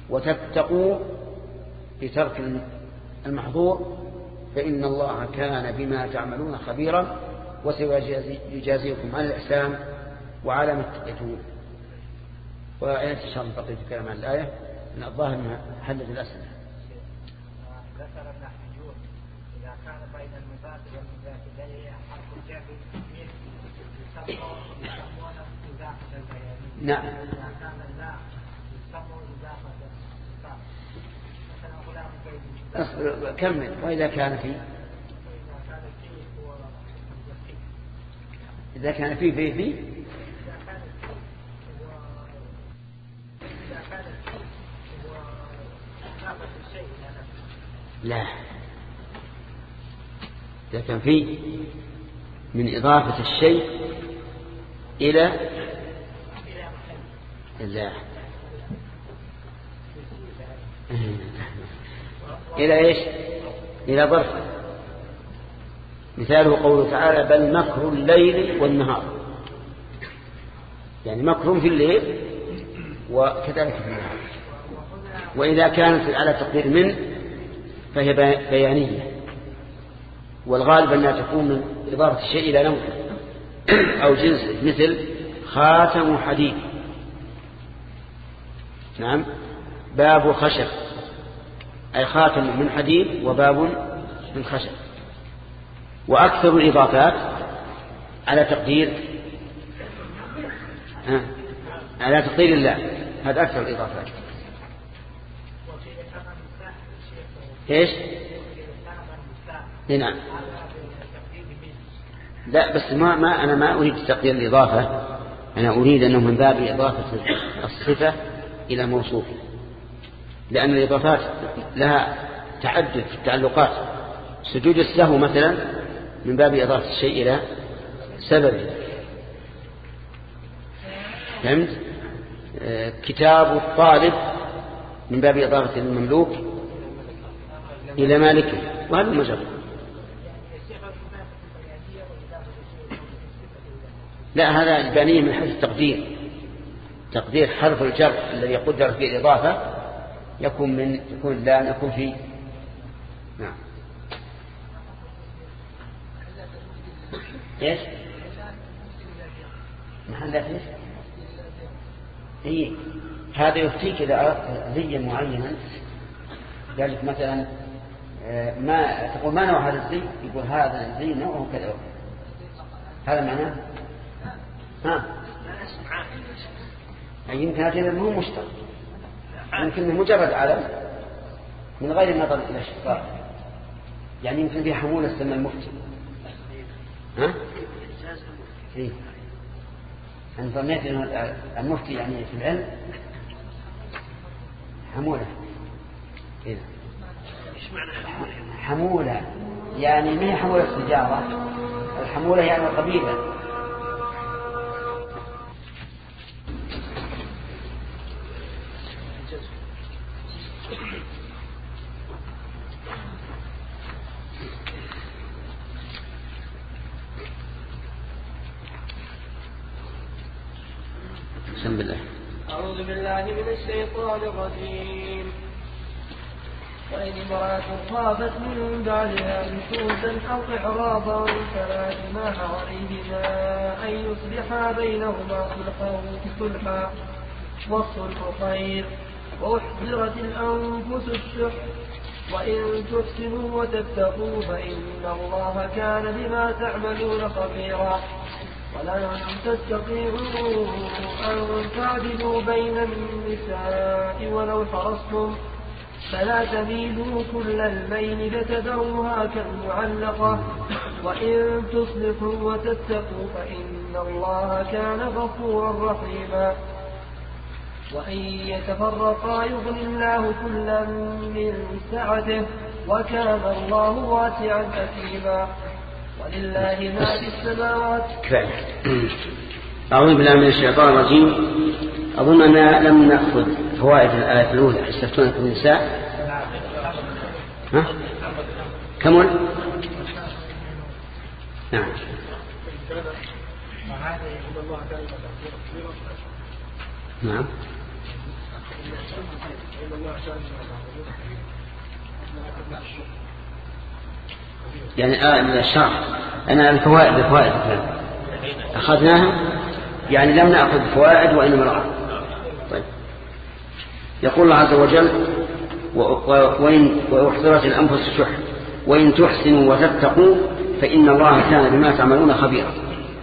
وتتقوا بترك المحظور فإن الله كان بما تعملون خبيرا وسيجازيكم على الإحسان وعلى ما اتقيتم. وآيات إن شاء الله بقيت الكلام عن الآية من الظاهر أنها حدث الأسئلة. ذكر ابن حجور إذا كان بين المضاف والمضاف إليه حرف الجر يسمونه إضافة البيانية. نعم. إذا كان لا يسمونه إضافة الصفات. مثلا غلام بين. كمل. وإذا كان في. إذا كان في في في. لا. إذا كان في من إضافة الشيء إلى الله إلى إيش؟ إلى ظرف. مثاله قوله تعالى بل مكر الليل والنهار، يعني مكر في الليل وكذلك في النهار. وإذا كانت على تقدير من فهي بيانية، والغالب أنها تكون من إضافة الشيء إلى نوع أو جنس، مثل خاتم حديد. نعم. باب خشب أي خاتم من حديد وباب من خشب. وأكثر الإضافات على تقدير ها على تقدير الله، هذا أكثر الإضافات. إيش؟ نعم. لا بس ما ما أنا ما أريد تقدير الإضافة، أنا أريد أنه من باب إضافة الصفة إلى موصوفه، لأن الإضافات لها تعدد في التعلقات. سجود السهو مثلا من باب إضافة الشيء إلى سببه. فهمت؟ آه كتاب الطالب من باب إضافة المملوك إلى مالكه، وهذا مجرد. لا هذا البانية من حيث التقدير، تقدير حرف الجر الذي يقدر فيه الإضافة يكون من يكون لا يكون فيه. نعم. ايش محلات ايش؟ اي هذا يفتيك اذا اردت زيا معينا، قال لك مثلا ما تقول ما نوع هذا الزي، يقول هذا الزي نوعه كذا، هذا معناه ها يعني يمكن هذا مو مشترك، يمكن مجرد علم من غير النظر الى الاشتقاق. يعني يمكن في حمولة تسمى المفتي. ها إيه؟ أنا ظنيت أن المفتي يعني في العلم حمولة. إيه؟ حمولة يعني ما هي حمولة التجارة، الحمولة يعني القبيلة. بسم الله. أعوذ بالله من الشيطان الرجيم. وإن امرأة خافت من بعدها نشوزا أو إعراضا فلا جناح عليهما أن يصلحا بينهما صلحا والصلح خير وأحضرت الأنفس الشح وإن تحسنوا وتتقوا فإن الله كان بما تعملون خبيرا. ولا تستطيعوا أن تعدلوا بين النساء ولو حرصتم فلا تميلوا كل الميل فتذروها كالمعلقة وإن تصلحوا وتتقوا فإن الله كان غفورا رحيما. وإن يتفرقا يغن الله كلا من سعته وكان الله واسعا حكيما. ولله ما في السماوات. أعوذ بالله من الشيطان الرجيم. أظن أننا لم نأخذ فوائد الآية الأولى يستفتونك النساء. ها؟ كمل؟ نعم. نعم. يعني آه الشرح أنا الفوائد الفوائد أخذناها يعني لم نأخذ فوائد وإنما رأى. طيب يقول الله عز وجل وإن وأحضرت الأنفس الشح وإن تحسنوا وتتقوا فإن الله كان بما تعملون خبيرا.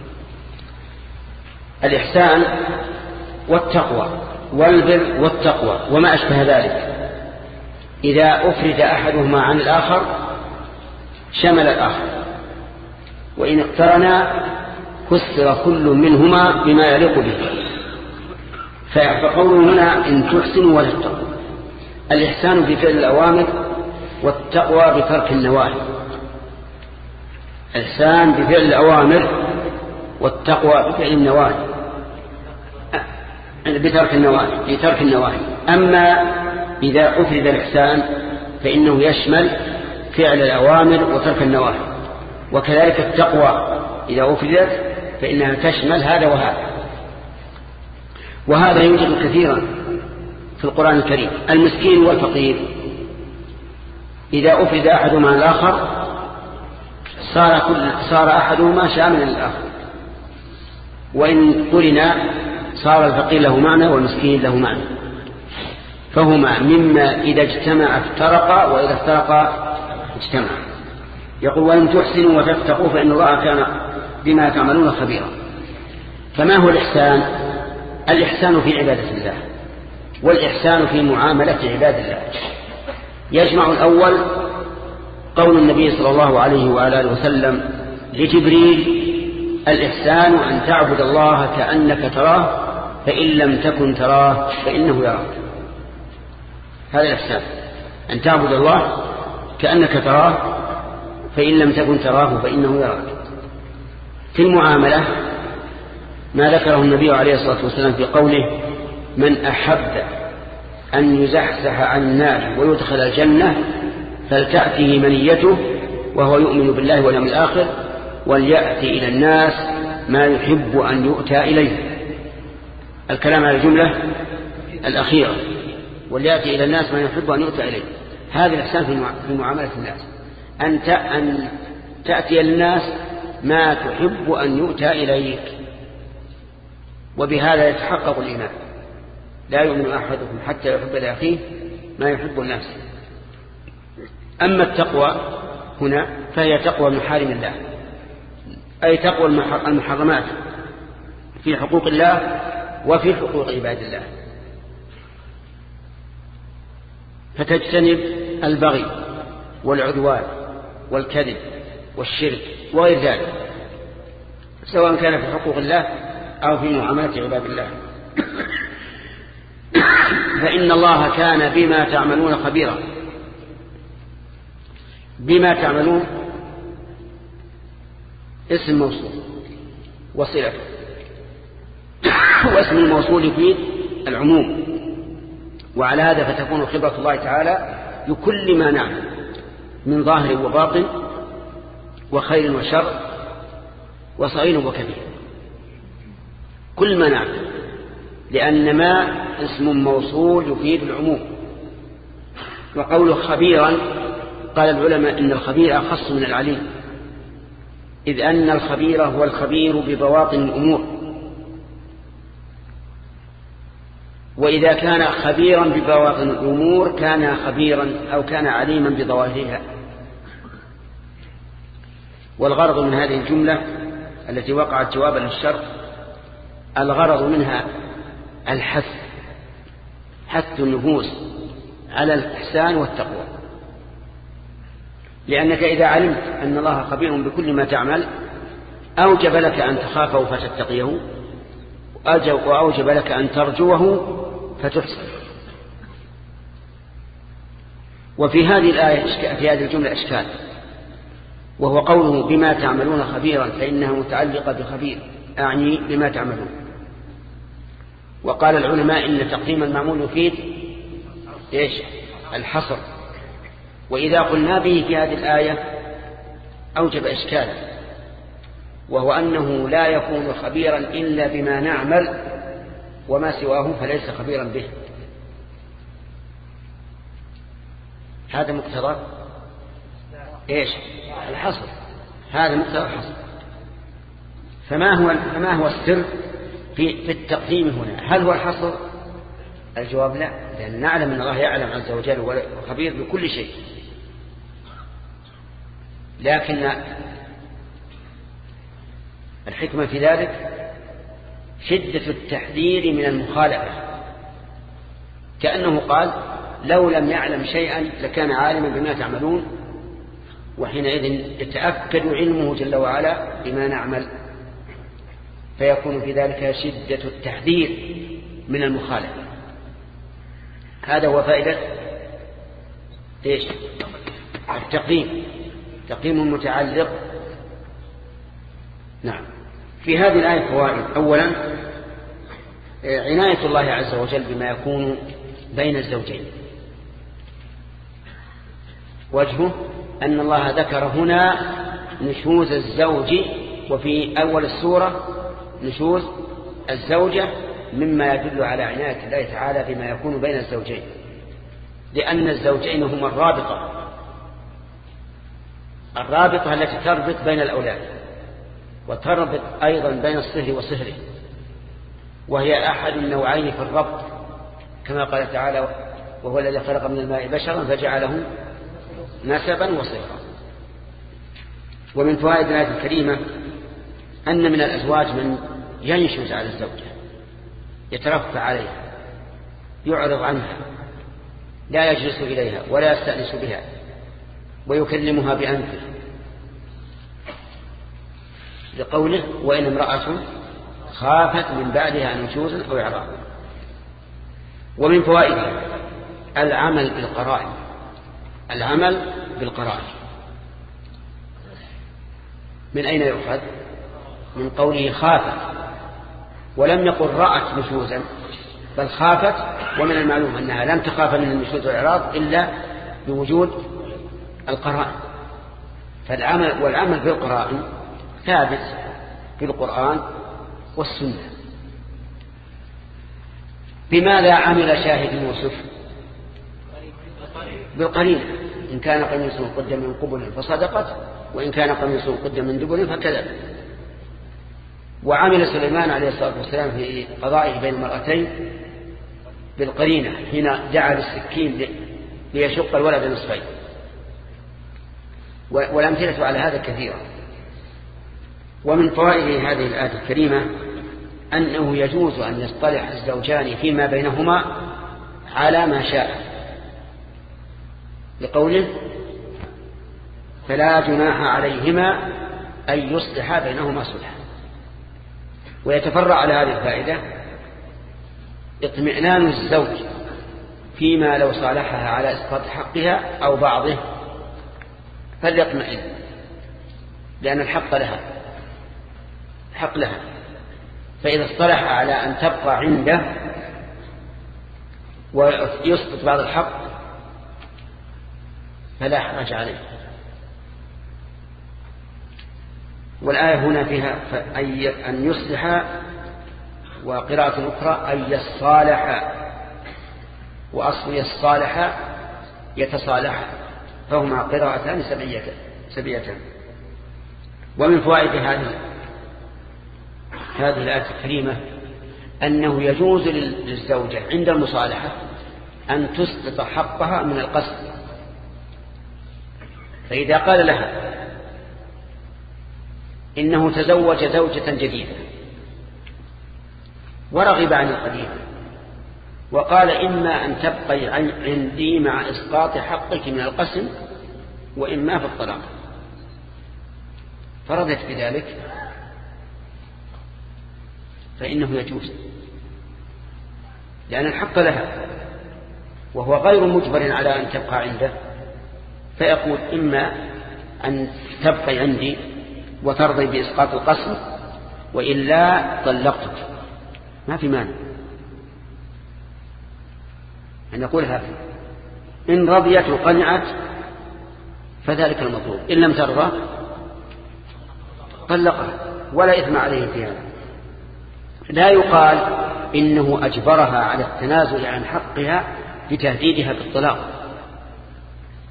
الإحسان والتقوى والبر والتقوى وما أشبه ذلك إذا أفرد أحدهما عن الآخر شمل الآخر، وإن اقترنا فسر كل منهما بما يليق به. فقوله هنا إن تحسنوا وتتقوا، الإحسان بفعل الأوامر والتقوى بترك النواهي. الإحسان بفعل الأوامر والتقوى بفعل النواهي بترك النواهي بترك النواهي. أما إذا أفرد الإحسان فإنه يشمل فعل الأوامر وترك النواهي، وكذلك التقوى إذا أفردت فإنها تشمل هذا وهذا. وهذا يوجد كثيرا في القرآن الكريم. المسكين والفقير إذا أفرد أحدهما عن الآخر صار, كل صار أحدهما شاملا للآخر، وإن قلنا صار الفقير له معنى والمسكين له معنى، فهما مما إذا اجتمع افترقا وإذا افترقا اجتمع. يقول وإن تحسنوا وتتقوا فإن الله كان بما تعملون خبيرا. فما هو الإحسان؟ الإحسان في عبادة الله والإحسان في معاملة عباد الله. يجمع الأول قول النبي صلى الله عليه وآله وسلم لجبريل الإحسان أن تعبد الله كأنك تراه فإن لم تكن تراه فإنه يراك. هذا الإحسان، أن تعبد الله كأنك تراه فإن لم تكن تراه فإنه يراك. في المعاملة ما ذكره النبي عليه الصلاة والسلام في قوله من أحب أن يزحزح عن النار ويدخل الجنة فلتأته منيته وهو يؤمن بالله واليوم الآخر وليأتي إلى الناس ما يحب أن يؤتى إليه. الكلام على الجملة الأخيرة وليأتي إلى الناس ما يحب أن يؤتى إليه. هذا الإحسان في معاملة الناس، أن تأتي للناس ما تحب أن يؤتى إليك، وبهذا يتحقق الإيمان. لا يؤمن أحدكم حتى يحب لأخيه ما يحب الناس. أما التقوى هنا فهي تقوى محارم الله، أي تقوى المحرمات في حقوق الله وفي حقوق عباد الله، فتجتنب البغي والعدوان والكذب والشرك وغير ذلك، سواء كان في حقوق الله أو في معاملة عباد الله. فإن الله كان بما تعملون خبيرا. بما تعملون اسم موصول وصلة، واسم الموصول يفيد العموم، وعلى هذا فتكون خبرة الله تعالى لكل ما نعمل من ظاهر وباطن وخير وشر وصغير وكبير، كل ما نعمل، لأن ما اسم موصول يفيد العموم. وقوله خبيرا قال العلماء إن الخبير أخص من العليم، إذ أن الخبير هو الخبير ببواطن الأمور، وإذا كان خبيرا ببواطن الأمور كان خبيرا أو كان عليما بظواهرها. والغرض من هذه الجملة التي وقعت جوابا للشرط الغرض منها الحث، حث النفوس على الإحسان والتقوى، لأنك إذا علمت أن الله خبير بكل ما تعمل أوجب لك أن تخافه فتتقيه، وأوجب لك أن ترجوه فتحسن. وفي هذه الآية في هذه الجملة إشكال، وهو قوله بما تعملون خبيرا فإنها متعلقة بخبير، أعني بما تعملون. وقال العلماء إن تقديم المعمول يفيد إيش؟ الحصر، وإذا قلنا به في هذه الآية أوجب إشكالا، وهو أنه لا يكون خبيرا إلا بما نعمل وما سواه فليس خبيرا به. هذا مقتضى إيش؟ الحصر. هذا مقتضى الحصر. فما هو فما هو السر في في التقديم هنا؟ هل هو الحصر؟ الجواب لا، لأن نعلم أن الله يعلم عز وجل وخبير بكل شيء، لكن الحكمة في ذلك شدة التحذير من المخالفة، كأنه قال لو لم يعلم شيئا لكان عالما بما تعملون، وحينئذ يتأكد علمه جل وعلا بما نعمل، فيكون في ذلك شدة التحذير من المخالفة. هذا هو فائدة إيش؟ التقديم، تقديم متعلق. نعم. في هذه الآية فوائد. أولا عناية الله عز وجل بما يكون بين الزوجين. وجهه أن الله ذكر هنا نشوز الزوج، وفي أول السورة نشوز الزوجة، مما يدل على عناية الله تعالى بما يكون بين الزوجين، لأن الزوجين هما الرابطة الرابطة التي تربط بين الأولاد، وتربط أيضا بين الصهر وصهره، وهي أحد النوعين في الربط، كما قال تعالى وهو الذي خلق من الماء بشرا فجعله نسبا وصهرا. ومن فوائد الآية الكريمة أن من الأزواج من ينشز على الزوجة، يترفع عليها، يعرض عنها، لا يجلس إليها ولا يستأنس بها، ويكلمها بأنفه، لقوله وإن امرأة خافت من بعدها نشوزا أو إعراضا. ومن فوائدها العمل بالقرائن، العمل بالقرائن. من أين يؤخذ؟ من قوله خافت، ولم يقل رأت نشوزا، بل خافت، ومن المعلوم أنها لم تخاف من النشوز والإعراض إلا بوجود القرائن. فالعمل والعمل بالقرائن ثابت في القرآن والسنة. بماذا عمل شاهد يوسف؟ بالقرينة، إن كان قميصه قد من قبل فصدقت، وإن كان قميصه قد من دبر فكذب. وعمل سليمان عليه الصلاة والسلام في قضائه بين المرأتين بالقرينة، حين دعا بالسكين ليشق الولد نصفين. والأمثلة على هذا كثيرة. ومن فوائد هذه الآية الكريمة أنه يجوز أن يصطلح الزوجان فيما بينهما على ما شاء، لقوله فلا جناح عليهما أن يصلحا بينهما صلحا. ويتفرع على هذه الفائدة اطمئنان الزوج فيما لو صالحها على إسقاط حقها أو بعضه فليطمئن، لأن الحق لها حق لها. فإذا اصطلح على أن تبقى عنده ويسقط بعض الحق فلا حرج عليه. والآية هنا فيها أن يصلح، وقراءة أخرى أن يصالح، وأصل يصالح يتصالح، فهما قراءتان سبيتان. ومن فوائد هذه هذه الآية الكريمة أنه يجوز للزوجة عند المصالحة أن تسقط حقها من القسم. فإذا قال لها إنه تزوج زوجة جديدة ورغب عن القديمة، وقال إما أن تبقي عندي مع إسقاط حقك من القسم، وإما في الطلاق، فرضت بذلك، فإنه يجوز، لأن الحق لها وهو غير مجبر على أن تبقى عنده، فيقول إما أن تبقي عندي وترضي بإسقاط القسم، وإلا طلقتك، ما في مانع أن يقول هذا. إن رضيت وقنعت فذلك المطلوب، إن لم ترضى طلقها، ولا إثم عليه في هذا. لا يقال إنه أجبرها على التنازل عن حقها بتهديدها بالطلاق،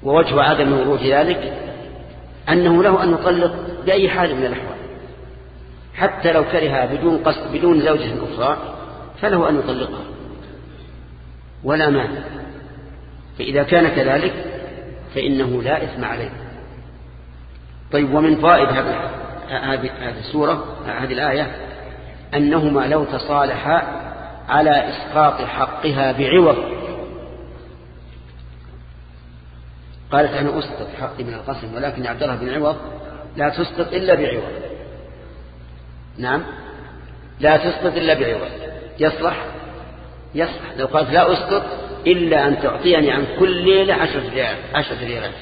ووجه عدم ورود ذلك أنه له أن يطلق بأي حال من الأحوال، حتى لو كرهها بدون قصد بدون زوجة أخرى فله أن يطلقها ولا مانع. فإذا كان كذلك فإنه لا إثم عليه. طيب، ومن فائدة هذه السورة هذه الآية أنهما لو تصالحا على إسقاط حقها بعوض، قالت أنا أسقط حقي من القسم ولكن عبد الله بن عوض لا تسقط إلا بعوض. نعم، لا تسقط إلا بعوض. يصلح يصلح لو قالت لا أسقط إلا أن تعطيني عن كل ليلة عشرة ريال عشرة ريالات،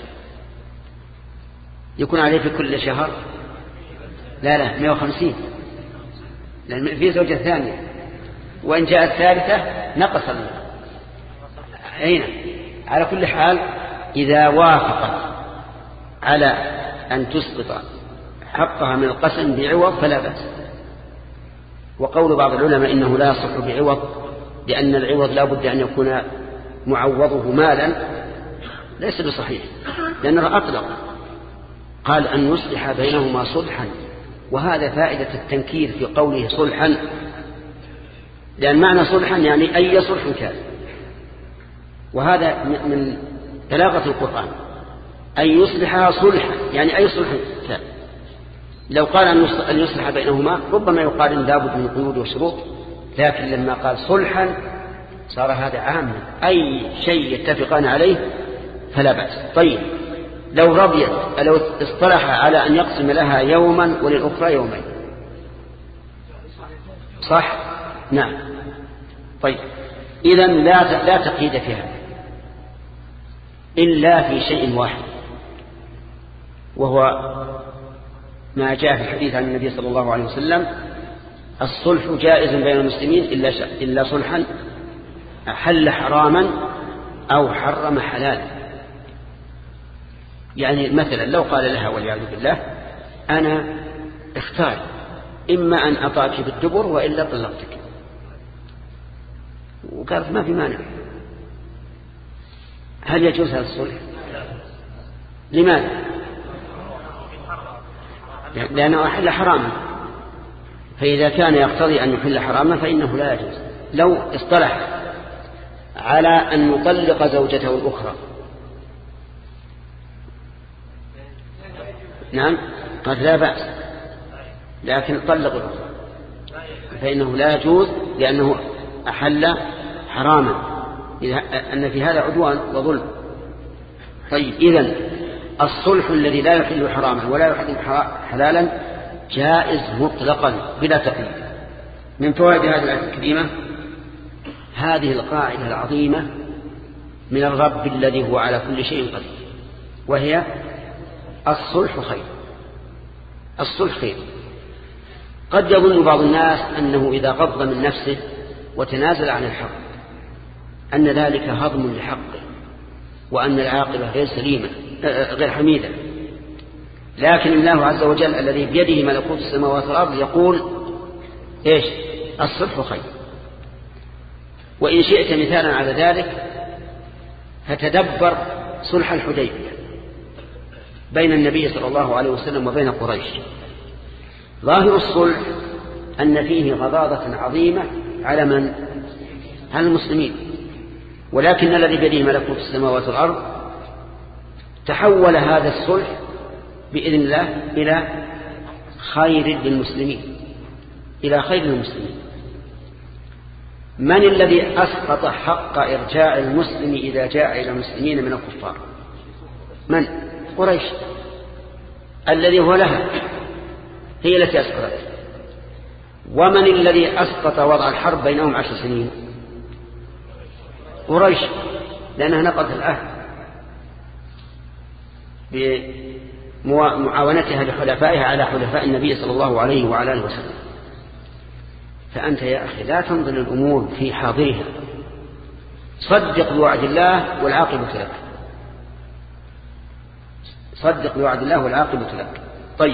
يكون عليه في كل شهر لا لا مئة وخمسين، لأن في زوجة ثانية، وإن جاءت ثالثة نقص أين. على كل حال إذا وافقت على أن تسقط حقها من القسم بعوض فلا بأس. وقول بعض العلماء إنه لا يصح بعوض لأن العوض لا بد أن يكون معوضه مالا ليس بصحيح، لأنه أطلق قال أن يصلح بينهما صلحا، وهذا فائدة التنكير في قوله صلحا، لأن معنى صلحا يعني أي صلح كان، وهذا من بلاغة القرآن أن يصلحها صلحا يعني أي صلح كان. لو قال أن يصلح بينهما ربما يقال إن لابد من قيود وشروط، لكن لما قال صلحا صار هذا عاما، أي شيء يتفقان عليه فلا بأس. طيب، لو رضيت لو اصطلح على أن يقسم لها يوما وللأخرى يومين صح؟ نعم. طيب، إذن لا لا تقييد فيها إلا في شيء واحد، وهو ما جاء في الحديث عن النبي صلى الله عليه وسلم: الصلح جائز بين المسلمين إلا إلا صلحا أحل حراما أو حرم حلالا. يعني مثلا لو قال لها والعياذ بالله أنا اختار إما أن أطاك بالدبر وإلا طلقتك، وقالت ما في مانع، هل يجوز هذا الصلح؟ لماذا؟ لأنه أحل حراما، فإذا كان يقتضي أن يحل حراما فإنه لا يجوز. لو اصطلح على أن يطلق زوجته الأخرى، نعم قال لا بأس، لكن طلق الأخرى فإنه لا يجوز لأنه أحل حراما، أن في هذا عدوان وظلم. طيب، إذن الصلح الذي لا يحل حراما ولا يحل حلالا جائز مطلقا بلا تقييد. من فوائد هذه الآية الكريمة هذه القاعدة العظيمة من الرب الذي هو على كل شيء قدير، وهي الصلح خير. الصلح خير. قد يظن بعض الناس أنه إذا غض من نفسه وتنازل عن الحق أن ذلك هضم لحقه، وأن العاقبة غير سليمة غير حميدة. لكن الله عز وجل الذي بيده ملكوت السماوات والأرض يقول إيش؟ الصلح خير. وإن شئت مثالا على ذلك فتدبر صلح الحديبية بين النبي صلى الله عليه وسلم وبين قريش. ظاهر الصلح أن فيه غضاضة عظيمة على من؟ على المسلمين، ولكن الذي بيده ملكوت السماوات والأرض تحول هذا الصلح بإذن الله إلى خير للمسلمين، إلى خير للمسلمين. من الذي أسقط حق إرجاع المسلم إذا جاء إلى المسلمين من الكفار؟ من؟ قريش، الذي هو لها، هي التي أسقطت. ومن الذي أسقط وضع الحرب بينهم عشر سنين؟ قريش، لأنها نقضت العهد بمعاونتها لحلفائها على حلفاء النبي صلى الله عليه وعلى آله وسلم. فأنت يا أخي لا تنظر الأمور في حاضرها، صدق بوعد الله والعاقبة لك، صدق بوعد الله والعاقبة لك. طيب،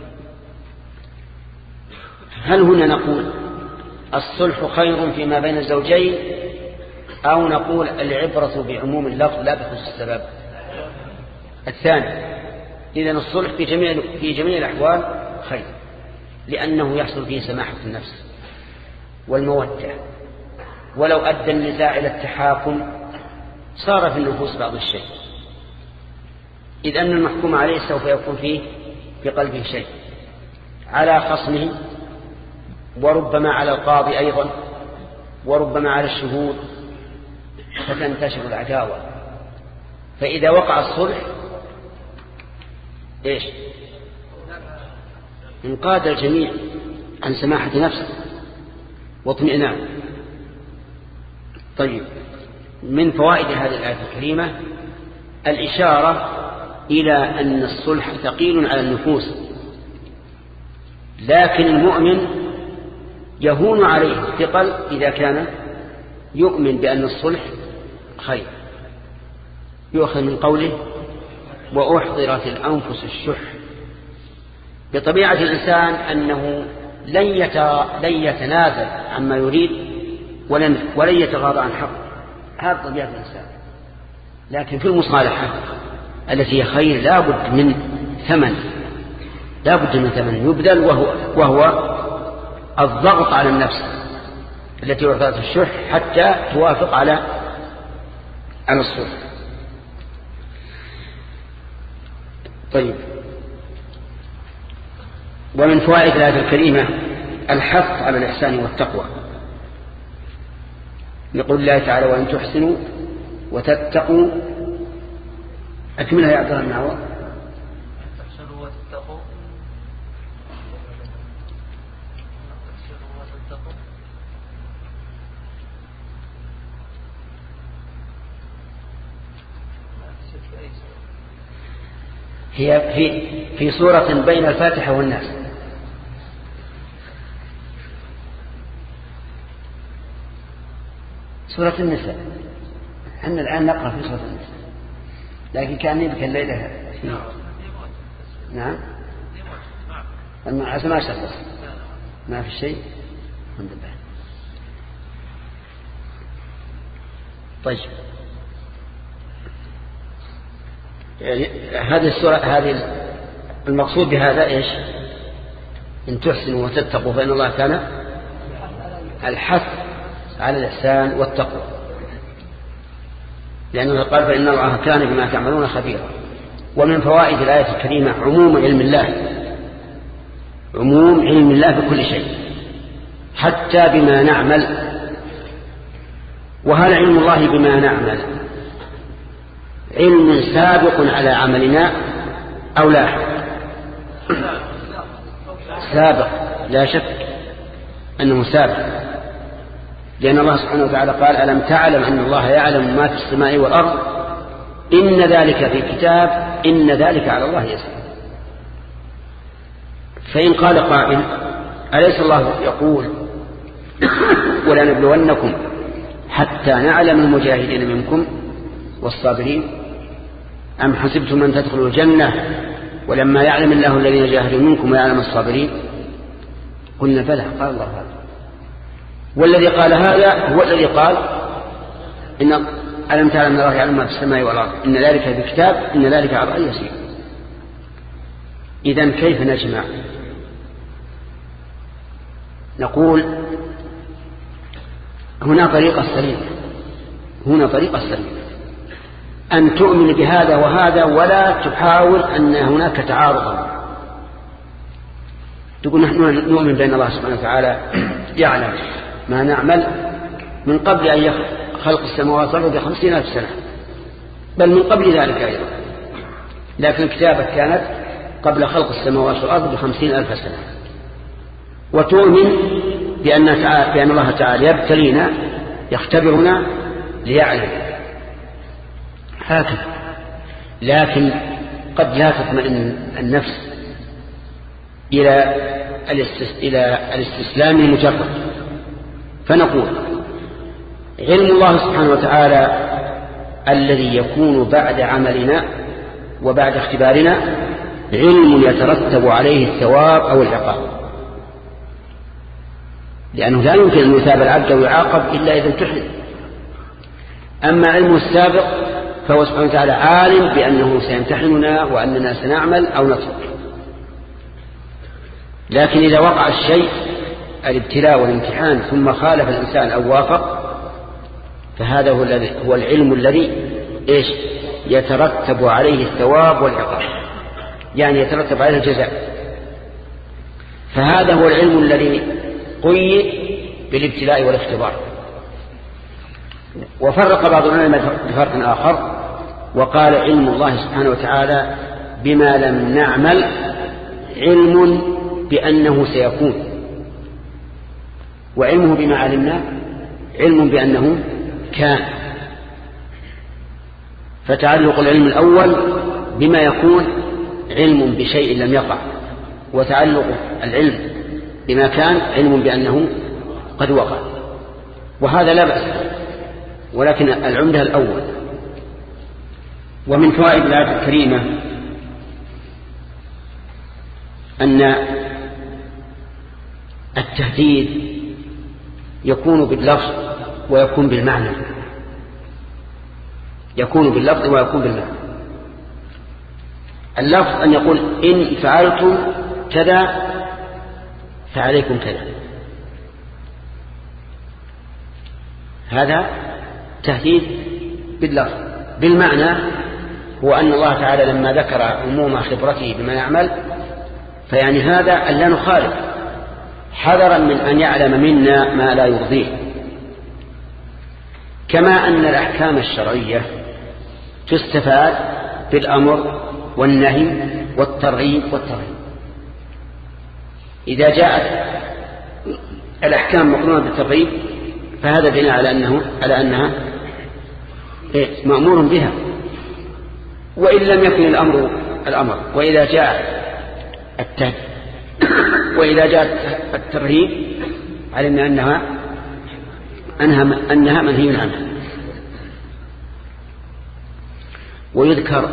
هل هنا نقول الصلح خير فيما بين الزوجين، أو نقول العبرة بعموم اللفظ لا بخصوص السبب؟ الثاني إذن الصلح في جميع في جميع الأحوال خير، لأنه يحصل فيه سماحة النفس والمودة، ولو أدى النزاع إلى التحاكم صار في النفوس بعض الشيء، إذ أن المحكوم عليه سوف يكون فيه في قلبه شيء على خصمه، وربما على القاضي أيضا، وربما على الشهود، فتنتشر العداوة. فإذا وقع الصلح إيش؟ انقاد الجميع عن سماحة نفسه واطمئنان. طيب، من فوائد هذه الآية الكريمة الإشارة إلى أن الصلح ثقيل على النفوس، لكن المؤمن يهون عليه الثقل إذا كان يؤمن بأن الصلح خير. يؤخذ من قوله وأحضرت الأنفس الشح. بطبيعة الإنسان أنه لن يتنازل عما يريد ولن, ولن يتغاضى عن حق، هذا طبيعة الإنسان. لكن في المصالحة التي هي خير لا بد من ثمن، لا بد من ثمن يبذل، وهو, وهو الضغط على النفس التي أحضرت الشح حتى توافق على على الصلح. طيب، ومن فوائد الآية الكريمة الحث على الإحسان والتقوى، يقول الله تعالى وإن تحسنوا وتتقوا. أكملها يا عبد الله بن عوض. تحسنوا وتتقوا هي في في سورة بين الفاتحة والناس. سورة النساء، احنا الآن نقرأ في سورة النساء، لكن كان يبكي الليلة فيه. نعم، عسى ما شخص ما في شيء. الحمد لله. طيب، يعني هذه السورة، هذه المقصود بهذا إيش؟ إن تحسنوا وتتقوا فإن الله كان الحث على الإحسان والتقوى، لأنه قال فإن الله كان بما تعملون خبيرا. ومن فوائد الآية الكريمة عموم علم الله، عموم علم الله بكل شيء حتى بما نعمل. وهل علم الله بما نعمل علم سابق على عملنا أو لاحق؟ سابق، لا شك أنه سابق، لأن الله سبحانه وتعالى قال ألم تعلم أن الله يعلم ما في السماء والأرض إن ذلك في كتاب إن ذلك على الله يسير. فإن قال قائل أليس الله يقول ولنبلونكم حتى نعلم المجاهدين منكم والصابرين أم حسبتم أن تدخلوا الجنة ولما يعلم الله الذين جاهدوا منكم ويعلم الصابرين؟ قلنا بلى، قال الله هذا. والذي قال هذا هو الذي قال إن ألم تعلم أن الله يعلم ما في السماء والأرض إن ذلك بكتاب إن ذلك على الله يسير. إذن كيف نجمع؟ نقول هنا طريقة سليمة، هنا طريقة سليمة أن تؤمن بهذا وهذا ولا تحاول أن هناك تعارضا. تقول نحن نؤمن بأن الله سبحانه وتعالى يعلم ما نعمل من قبل أن يخلق السماوات والأرض بخمسين ألف سنة، بل من قبل ذلك أيضا، لكن الكتابة كانت قبل خلق السماوات والأرض بخمسين ألف سنة. وتؤمن بأن, بأن الله تعالى يبتلينا يختبرنا ليعلم هكذا. لكن قد لا تطمئن النفس إلى الاستسلام المجرد، فنقول علم الله سبحانه وتعالى الذي يكون بعد عملنا وبعد اختبارنا علم يترتب عليه الثواب أو العقاب، لأنه لا يمكن أن يثاب العبد ويعاقب إلا إذا امتحن. أما علم السابق فهو سبحانه وتعالى عالم بأنه سيمتحننا وأننا سنعمل أو نترك. لكن إذا وقع الشيء الابتلاء والامتحان ثم خالف الإنسان أو وافق فهذا هو, هو العلم الذي إيش يترتب عليه الثواب والعقاب، يعني يترتب عليه الجزاء. فهذا هو العلم الذي قيد بالابتلاء والاختبار. وفرق بعض العلماء بفرق آخر وقال علم الله سبحانه وتعالى بما لم نعمل علم بأنه سيكون، وعلمه بما علمنا علم بأنه كان. فتعلق العلم الأول بما يكون علم بشيء لم يقع، وتعلق العلم بما كان علم بأنه قد وقع، وهذا لا بأس، ولكن العمدة الأول. ومن فوائد الآية الكريمة أن التهديد يكون باللفظ ويكون بالمعنى، يكون باللفظ ويكون بالمعنى. اللفظ أن يقول إن فعلتم كذا فعليكم كذا، هذا تهديد باللفظ. بالمعنى هو أن الله تعالى لما ذكر عموم خبرته بما يعمل فيعني هذا أن لا نخالف، حذرا من أن يعلم منا ما لا يرضيه. كما أن الأحكام الشرعية تستفاد بالأمر والنهي والترغيب والترهيب. إذا جاءت الأحكام مقرونة بالترغيب فهذا دليل على أنه على أنها مأمور بها، وإن لم يكن الأمر الأمر. وإذا جاء التهديد وإذا جاء الترهيب علمنا أنها أنها أنها منهي عنها. ويذكر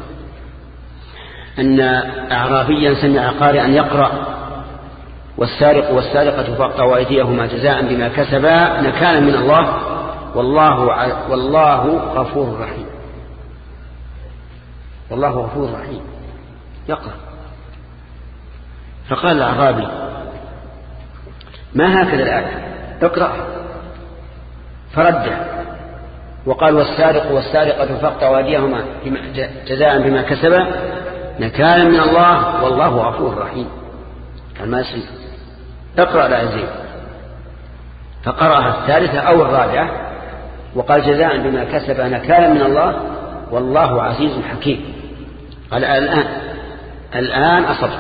أن أعرابيا سمع قارئا يقرأ والسارق والسارقة فاقطعوا أيديهما جزاء بما كسبا نكالا من الله والله والله غفور رحيم. والله غفور رحيم يقرأ. فقال الأعرابي ما هكذا الآية اقرأ، فرده وقال والسارق والسارقة فاقطعوا أيديهما جزاء بما كسبا نكالا من الله والله غفور رحيم. قال ما يصير، اقرأ لا يزيد. فقرأها الثالثة أو الرابعة وقال جزاء بما كسب نكالا من الله والله عزيز حكيم. قال الآن الآن أصبت،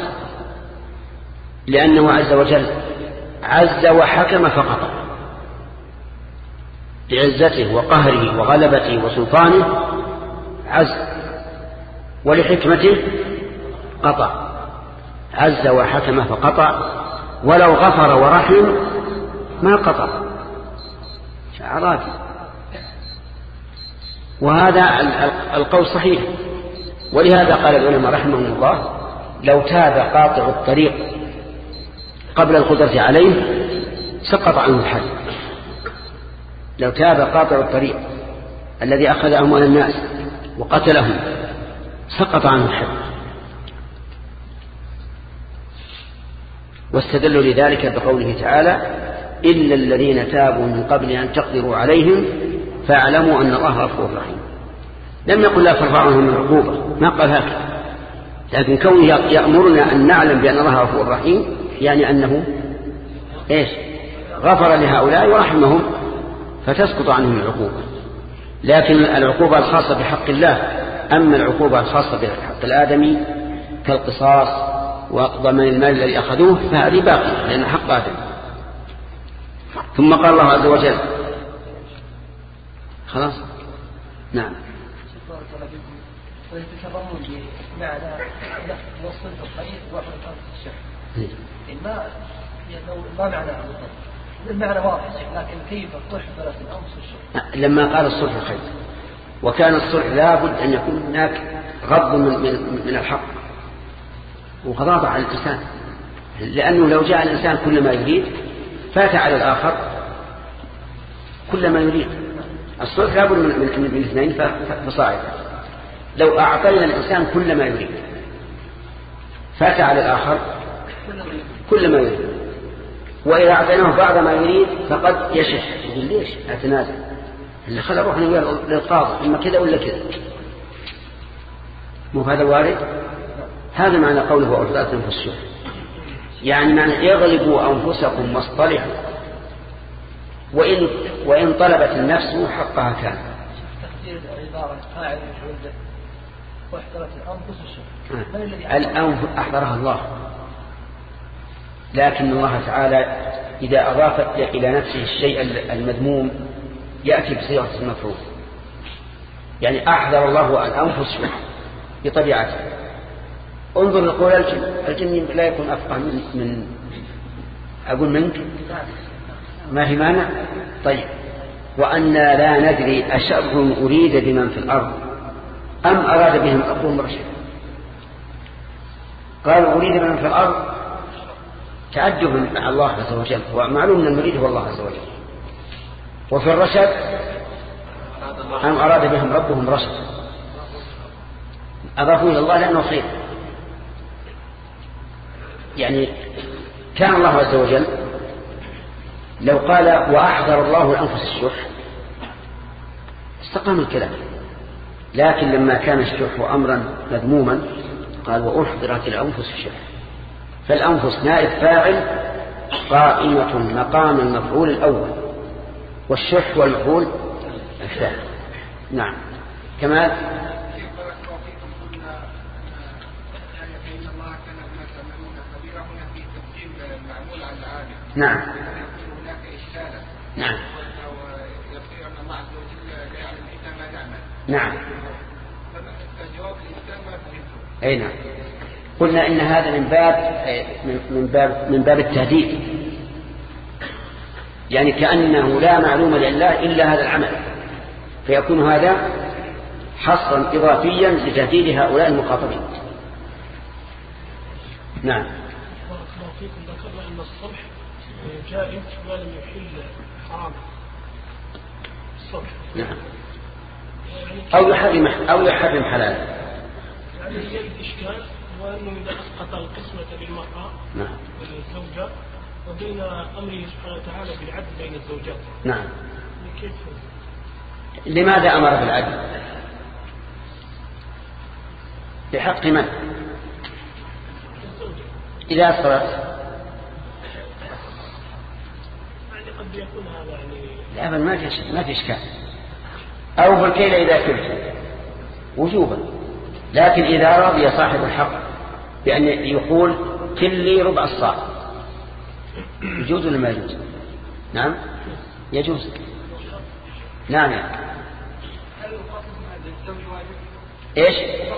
لأنه عز وجل عز وحكم فقط بعزته وقهره وغلبته وسلطانه عز، ولحكمته قطع. عز وحكم فقطع، ولو غفر ورحم ما قطع. أعرابي. وهذا القول صحيح، ولهذا قال العلماء رحمهم الله لو تاب قاطع الطريق قبل القدرة عليه سقط عنه الحد. لو تاب قاطع الطريق الذي أخذ أموال الناس وقتلهم سقط عنه الحد. واستدلوا لذلك بقوله تعالى إلا الذين تابوا من قبل أن تقدروا عليهم فاعلموا أن الله غفور رحيم. لم يقل لا ترفعوا عنهم العقوبة، ما قال هكذا، لكن كونه يأمرنا أن نعلم بأن الله غفور رحيم يعني أنه إيش غفر لهؤلاء ورحمهم فتسقط عنهم العقوبة. لكن العقوبة الخاصة بحق الله، أما العقوبة الخاصة بحق الآدمي كالقصاص وضمان المال الذي أخذوه فهذه باقية لأن حق آدم. ثم قال الله عز وجل خلاص نعم ويتكرمون بمعنى وصلت الخير وحد الأرض الشر ما ما معنى المعنى واضح، لكن كيف الصلح ثلاث الأمر الشر؟ لما قال الصلح خير، وكان الصلح لابد أن يكون هناك غض من, من, من الحق وغضاضة على الإنسان، لأنه لو جاء الإنسان كل ما يريد فات على الآخر كل ما يريد الصلح لابد من من من اثنين فصاعدا. لو أعطينا الإنسان كل ما يريد فات على الآخر كل ما يريد، وإذا أعطيناه بعض ما يريد فقد يشح يقول ليش أتنازل اللي خلى روحنا للقاضي إما كذا ولا كذا. مو هذا وارد؟ هذا معنى قوله وأحضرت أنفس الشح، يعني معنى يغلبوا أنفسكم واصطلحوا، وإن, وإن طلبت النفس حقها كان. تفسير العبارة فاعل مفعول به واحضرت الأنفس الشح. الأنف أحضرها الله، لكن الله تعالى إذا أضاف إلى نفسه الشيء المذموم يأتي بصيغة المفعول. يعني أحضر الله الأنفس بطبيعته. انظر لقول الجن، الجن لا يكون أفقه من, من أقول منك ما في مانع. طيب وأنا لا ندري أشر أريد بمن في الأرض أم أراد بهم ربهم رشدا. قالوا أريد بمن في الأرض تعجب مع الله عز وجل، ومعلوم أن المريد هو الله عز وجل. وفي الرشد أم أراد بهم ربهم رشدا، أضافوا إلى الله لأنه خير. يعني كان الله عز وجل لو قال وأحضر الله الأنفس الشح استقام الكلام، لكن لما كان الشح أمرا مذموما قال وأحضرت الأنفس الشح، فالأنفس نائب فاعل قائمة مقام المفعول الأول، والشح والمفعول الثاني. نعم كمال. نعم نعم نعم أي نعم. قلنا إن هذا من باب من باب من باب التهديد، يعني كأنه لا معلوم لله إلا هذا العمل، فيكون هذا حصرا إضافيا لتهديد هؤلاء المخاطبين. نعم. ذكرنا أن الصلح جائز ما لم يحل حرام الصلح. نعم. أو يحرم أو يحرم حلال. يعني هي الإشكال هو أنه إذا أسقط القسمة بالمرأة نعم والزوجة وبين أمره سبحانه وتعالى بالعدل بين الزوجات. نعم. كيف؟ لماذا أمر بالعدل؟ بحق من؟ إذا أسقطت قد يكون هذا يعني لا بل ما في ما في إشكال. أو بالكيل إذا كلت وجوبا، لكن إذا رضي صاحب الحق بأن يقول كلي ربع الصاع يجوز ولا ما يجوز؟ نعم يجوز. نعم يعني. إيش؟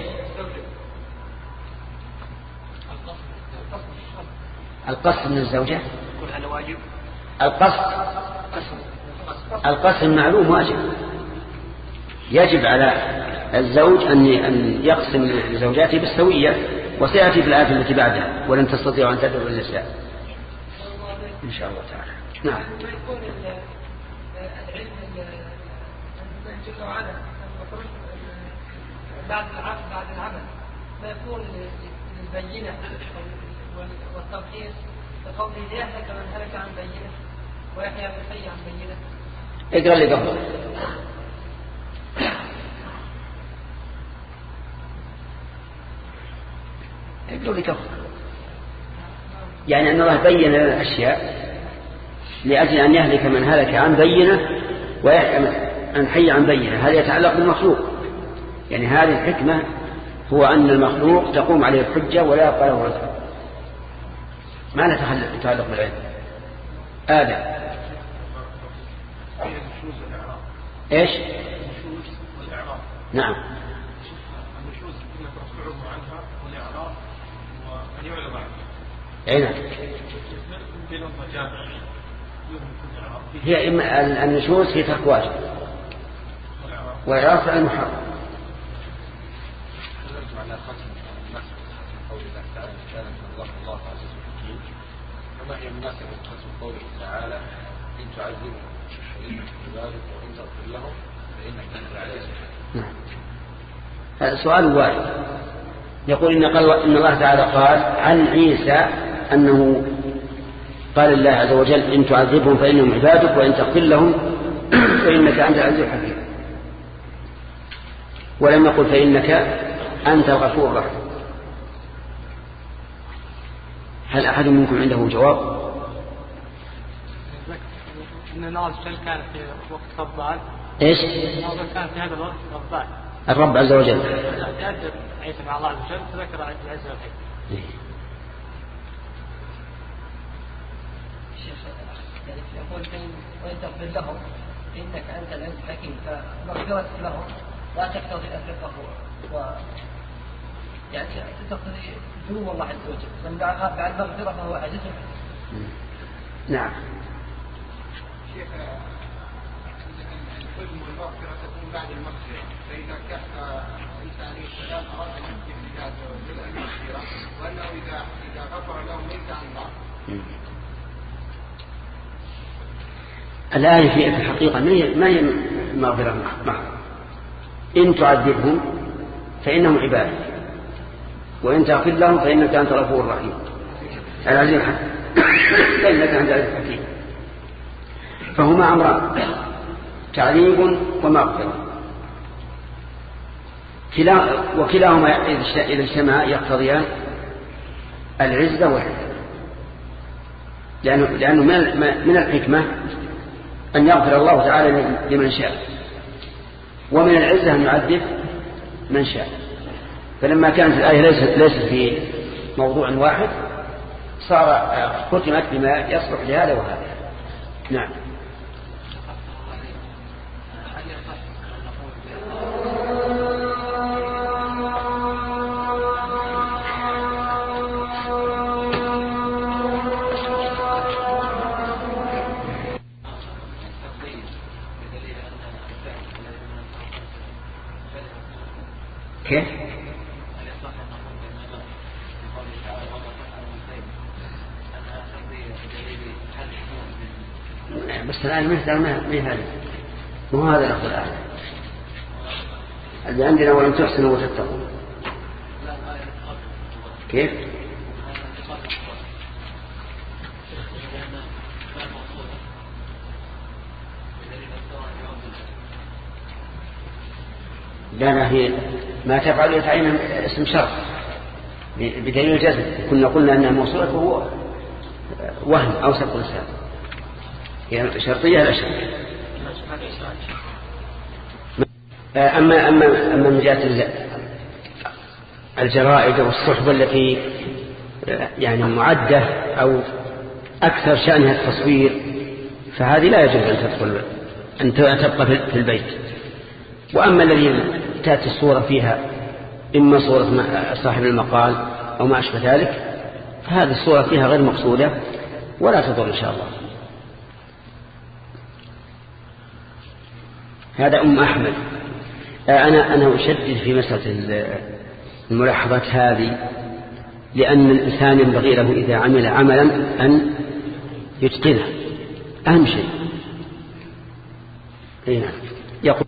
القصد من الزوجة. القصد القسم معلوم واجب، يجب على الزوج أن يقسم لزوجاته بالسوية، وسيأتي في الآية التي بعدها ولن تستطيعوا أن تدعوا النساء إن شاء الله تعالى. نعم. يكون العلم جل وعلا بعد العمل بعد العمل ما يكون للبينة والتمحيص بقوله ليهلك من هلك عن بينة ويحيى من حي عن بينة. اقرأ لي قبل. اقرأ لي قبل. يعني أن الله بين لنا الأشياء لأجل أن يهلك من هلك عن بينة ويحيى من حي عن بينة. هذا يتعلق بالمخلوق، يعني هذه الحكمة هو أن المخلوق تقوم عليه الحجة ولا يبقى له رزق. ما نتعلق بالعلم. آدم إيش؟ نعم. أين؟ هي النشوز هي ترك واجب وإعراف عن المحرم. وما هي مناسبة قسم قوله تعالى إن تعذبهم هذا سؤال واحد. يقول إن, قال إن الله تعالى قال عن عيسى أنه قال الله عز وجل إن تعذبهم فإنهم عبادك وإن تغفر لهم فإنك أنت العزيز الحكيم، ولم يقل فإنك أنت الغفور الرحيم. هل أحد منكم عنده جواب؟ إن الله عز وجل كان في وقت غضبان. إيش؟ الله كان في هذا الوقت غضبان. الرب عز وجل. تأدب عيسى مع الله عز وجل فذكر العز والحكيم. يعني يقول وإن تغفر لهم إنك أنت العزيز الحكيم، فمغفرة لهم لا تقتضي الرفق و يعني تقتضي ذنوب الله عز وجل، من بعد المغفرة فهو عزيز حكيم. نعم. شيخ الحلم والمغفرة تكون بعد المغفرة، فإذا كان عيسى عليه السلام أراد أن يكتب الله عز وجل المغفرة وأنه إذا إذا غفر لهم ليس عن بعض. الآية في الحقيقة ما هي مغفرة محضة. إن تعذبهم فإنهم عبادك وإن تغفر لهم فإنك أنت الغفور الرحيم العزيز الحكيم فإنك أنت العزيز الحكيم. فهما أمران تعذيب ومغفرة، وكلاهما إذا اجتمعا يقتضيان العزة والحكمة، لأنه, لأنه من الحكمة أن يغفر الله تعالى لمن شاء، ومن العزة أن يعذب من شاء. فلما كانت الآية ليست, ليست في موضوع واحد صار ختمت بما يصلح لهذا وهذا. نعم. كيف؟ بس الآن مثل ما هي هذا مو هذا الأخذ الآن اللي عندنا ولم تحسنوا وتتقوا. كيف؟ لا لا هي ما تفعل يتعين اسم شرط بدليل الجزم. كنا قلنا أنها موصولة وهو وهم أو سبق لسان، هي شرطية لا شرطية. أما أما أما من جهة الجرائد والصحبة التي يعني معدة أو أكثر شأنها التصوير فهذه لا يجوز أن تدخل أن تبقى في البيت. وأما الذي تأتي الصورة فيها إما صورة صاحب المقال أو ما أشبه ذلك فهذه الصورة فيها غير مقصودة ولا تضر إن شاء الله. هذا أم أحمد. أنا أنا أشدد في مسألة الملاحظات هذه، لأن الإنسان ينبغي له إذا عمل عملا أن يتقنه، أهم شيء. هنا يقول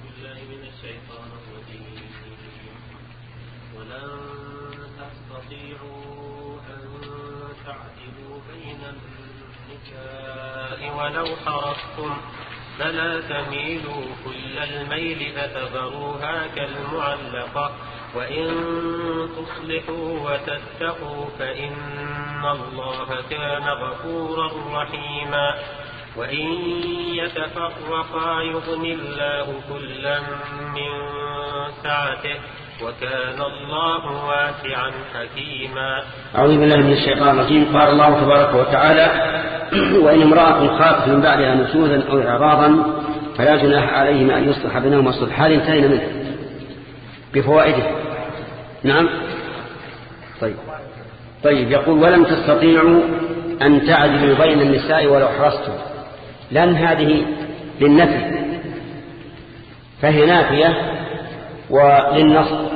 ولو حرصتم فلا تميلوا كل الميل فتذروها كالمعلقة وإن تصلحوا وتتقوا فإن الله كان غفورا رحيما وإن يتفرقا يغن الله كلا من سعته وكان الله واسعا حكيما. أعوذ بالله من الشيطان الرجيم. قال الله تبارك وتعالى وإن امرأة خافت من بعدها نشوزا أو إعراضا فلا جناح عليهما أن يصلح بينهما صلحا انتهينا منه بفوائده. نعم. طيب طيب يقول ولم تستطيعوا أن تعدلوا بين النساء ولو حرصتم، لأن هذه للنفي فهي نافية، وللنصب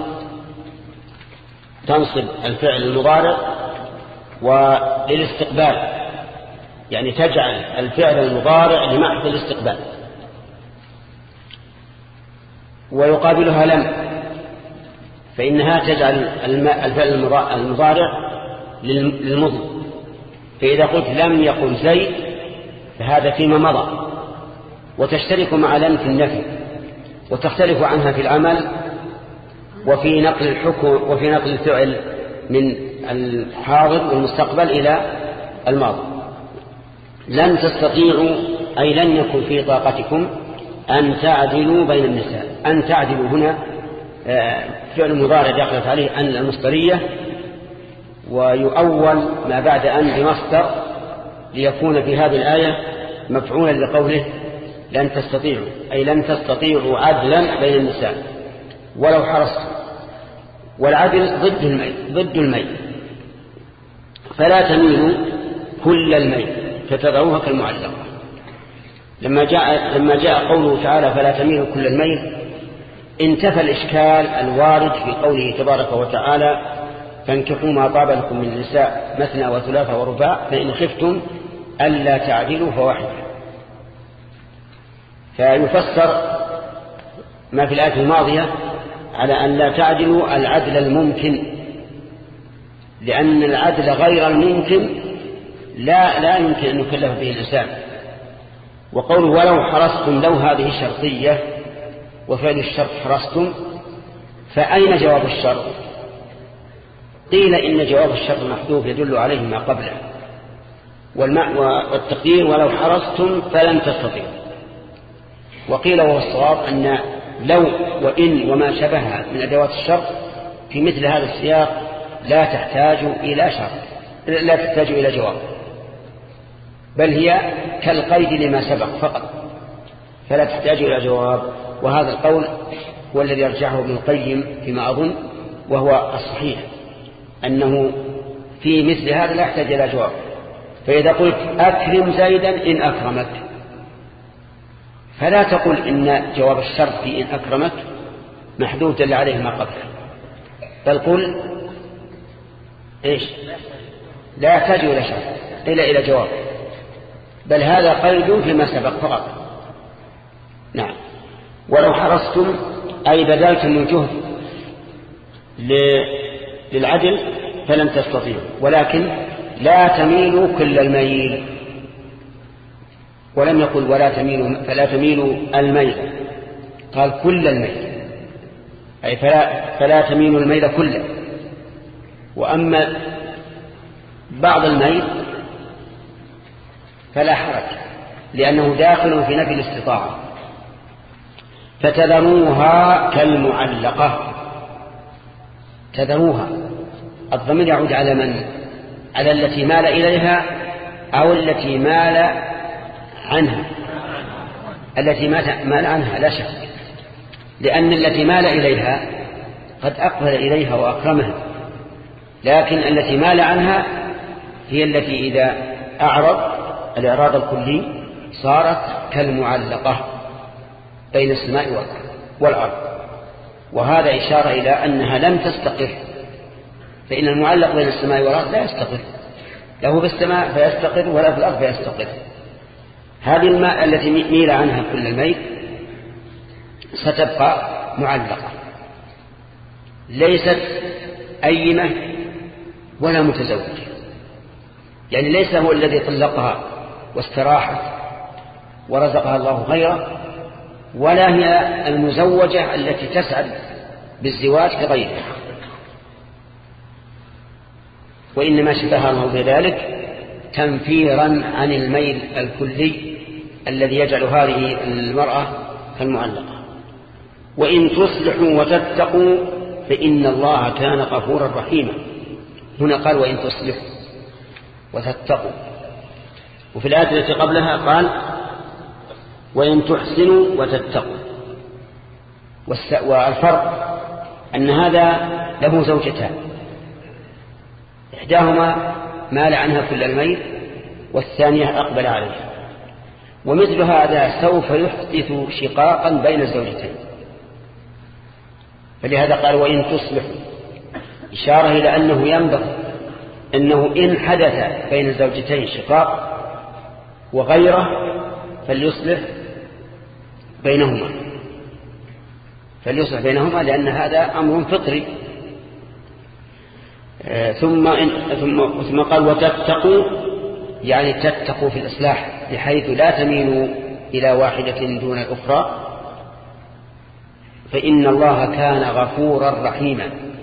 تنصب الفعل المضارع، وللاستقبال يعني تجعل الفعل المضارع لمحض الاستقبال. ويقابلها لم، فإنها تجعل الفعل المضارع للمضي. فإذا قلت لم يقل زيد فهذا فيما مضى، وتشترك مع لم في النفي، وتختلف عنها في العمل وفي نقل الحكم وفي نقل الفعل من الحاضر والمستقبل إلى الماضي. لن تستطيعوا أي لن يكن في طاقتكم أن تعدلوا بين النساء. أن تعدلوا هنا فعل مضارع دخلت عليه أن المصدرية، ويؤول ما بعد أن بمصدر ليكون في هذه الآية مفعولا لقوله لن تستطيعوا، أي لن تستطيعوا عدلا بين النساء ولو حرصتم. والعدل ضد الميل ضد الميل فلا تميلوا كل الميل فتذروها كالمعلقة. لما جاء لما جاء قوله تعالى فلا تميلوا كل الميل انتفى الإشكال الوارد في قوله تبارك وتعالى فانكحوا ما طاب لكم من النساء مثنى وثلاث ورباع فإن خفتم ألا تعدلوا فواحدة. فيفسر ما في الآية الماضية على أن لا تعدلوا العدل الممكن، لأن العدل غير الممكن لا لا يمكن أن يكلف به الإنسان. وقوله ولو حرصتم لو هذه شرطية وفعل الشرط حرصتم، فأين جواب الشرط؟ قيل إن جواب الشرط محذوف يدل عليه ما قبله، والتقدير ولو حرصتم فلن تستطيعوا. وقيل وهو الصواب أن لو وإن وما شبهها من أدوات الشرط في مثل هذا السياق لا تحتاج إلى شرط، لا تحتاج إلى جواب، بل هي كالقيد لما سبق فقط فلا تحتاج إلى جواب. وهذا القول هو الذي يرجعه ابن القيم فيما أظن، وهو الصحيح أنه في مثل هذا لا يحتاج إلى جواب. فإذا قلت أكرم زيدا إن أكرمك فلا تقل إن جواب الشرط في إن أكرمك محدود دل عليه ما قبله، بل قل إيش لا يحتاج إلى شرط إلا إلى جواب، بل هذا قيد فيما سبق فقط. نعم. ولو حرصتم أي بذلتم الجهد للعدل فلن تستطيعوا، ولكن لا تميلوا كل الميل. ولم يقل ولا تميلوا فلا تميلوا الميل، قال كل الميل، أي فلا, فلا تميلوا الميل كله. وأما بعض الميل فلا حرج لأنه داخل في نفي الاستطاعة. فتذروها كالمعلقة. تذروها الضمير يعود على من؟ على التي مال إليها أو التي مال عنها؟ التي مال عنها لا شك، لأن التي مال إليها قد أقبل إليها وأكرمها، لكن التي مال عنها هي التي إذا أعرض الإعراض الكلي صارت كالمعلقة بين السماء والأرض. وهذا إشارة إلى أنها لم تستقر، فإن المعلق بين السماء والأرض لا يستقر، له في السماء فيستقر ولا في الأرض فيستقر. هذه الماء التي ميل عنها كل الميل ستبقى معلقة، ليست أيمة ولا متزوجة، يعني ليس هو الذي طلقها واستراحت ورزقها الله غيره، ولا هي المزوجة التي تسعد بالزواج كغيرها، وإنما شبهها الله بذلك تنفيرا عن الميل الكلي الذي يجعل هذه المرأة كالمعلقة. وإن تصلحوا وتتقوا فإن الله كان غفورا رحيما. هنا قال وإن تصلحوا وتتقوا، وفي الآية التي قبلها قال وإن تحسنوا وتتقوا. والفرق أن هذا له زوجتان، إحداهما مال عنها كل الميل والثانية أقبل عليها، ومثل هذا سوف يحدث شقاقا بين الزوجتين. فلهذا قال وإن تصلحوا، إشارة إلى أنه ينبغي أنه إن حدث بين الزوجتين شقاق وغيره فليصلح بينهما فليصلح بينهما لأن هذا أمر فطري. آه ثم, إن ثم, ثم قال وتتقوا يعني تتقوا في الإصلاح بحيث لا تميلوا إلى واحدة دون الأخرى فإن الله كان غفورا رحيما.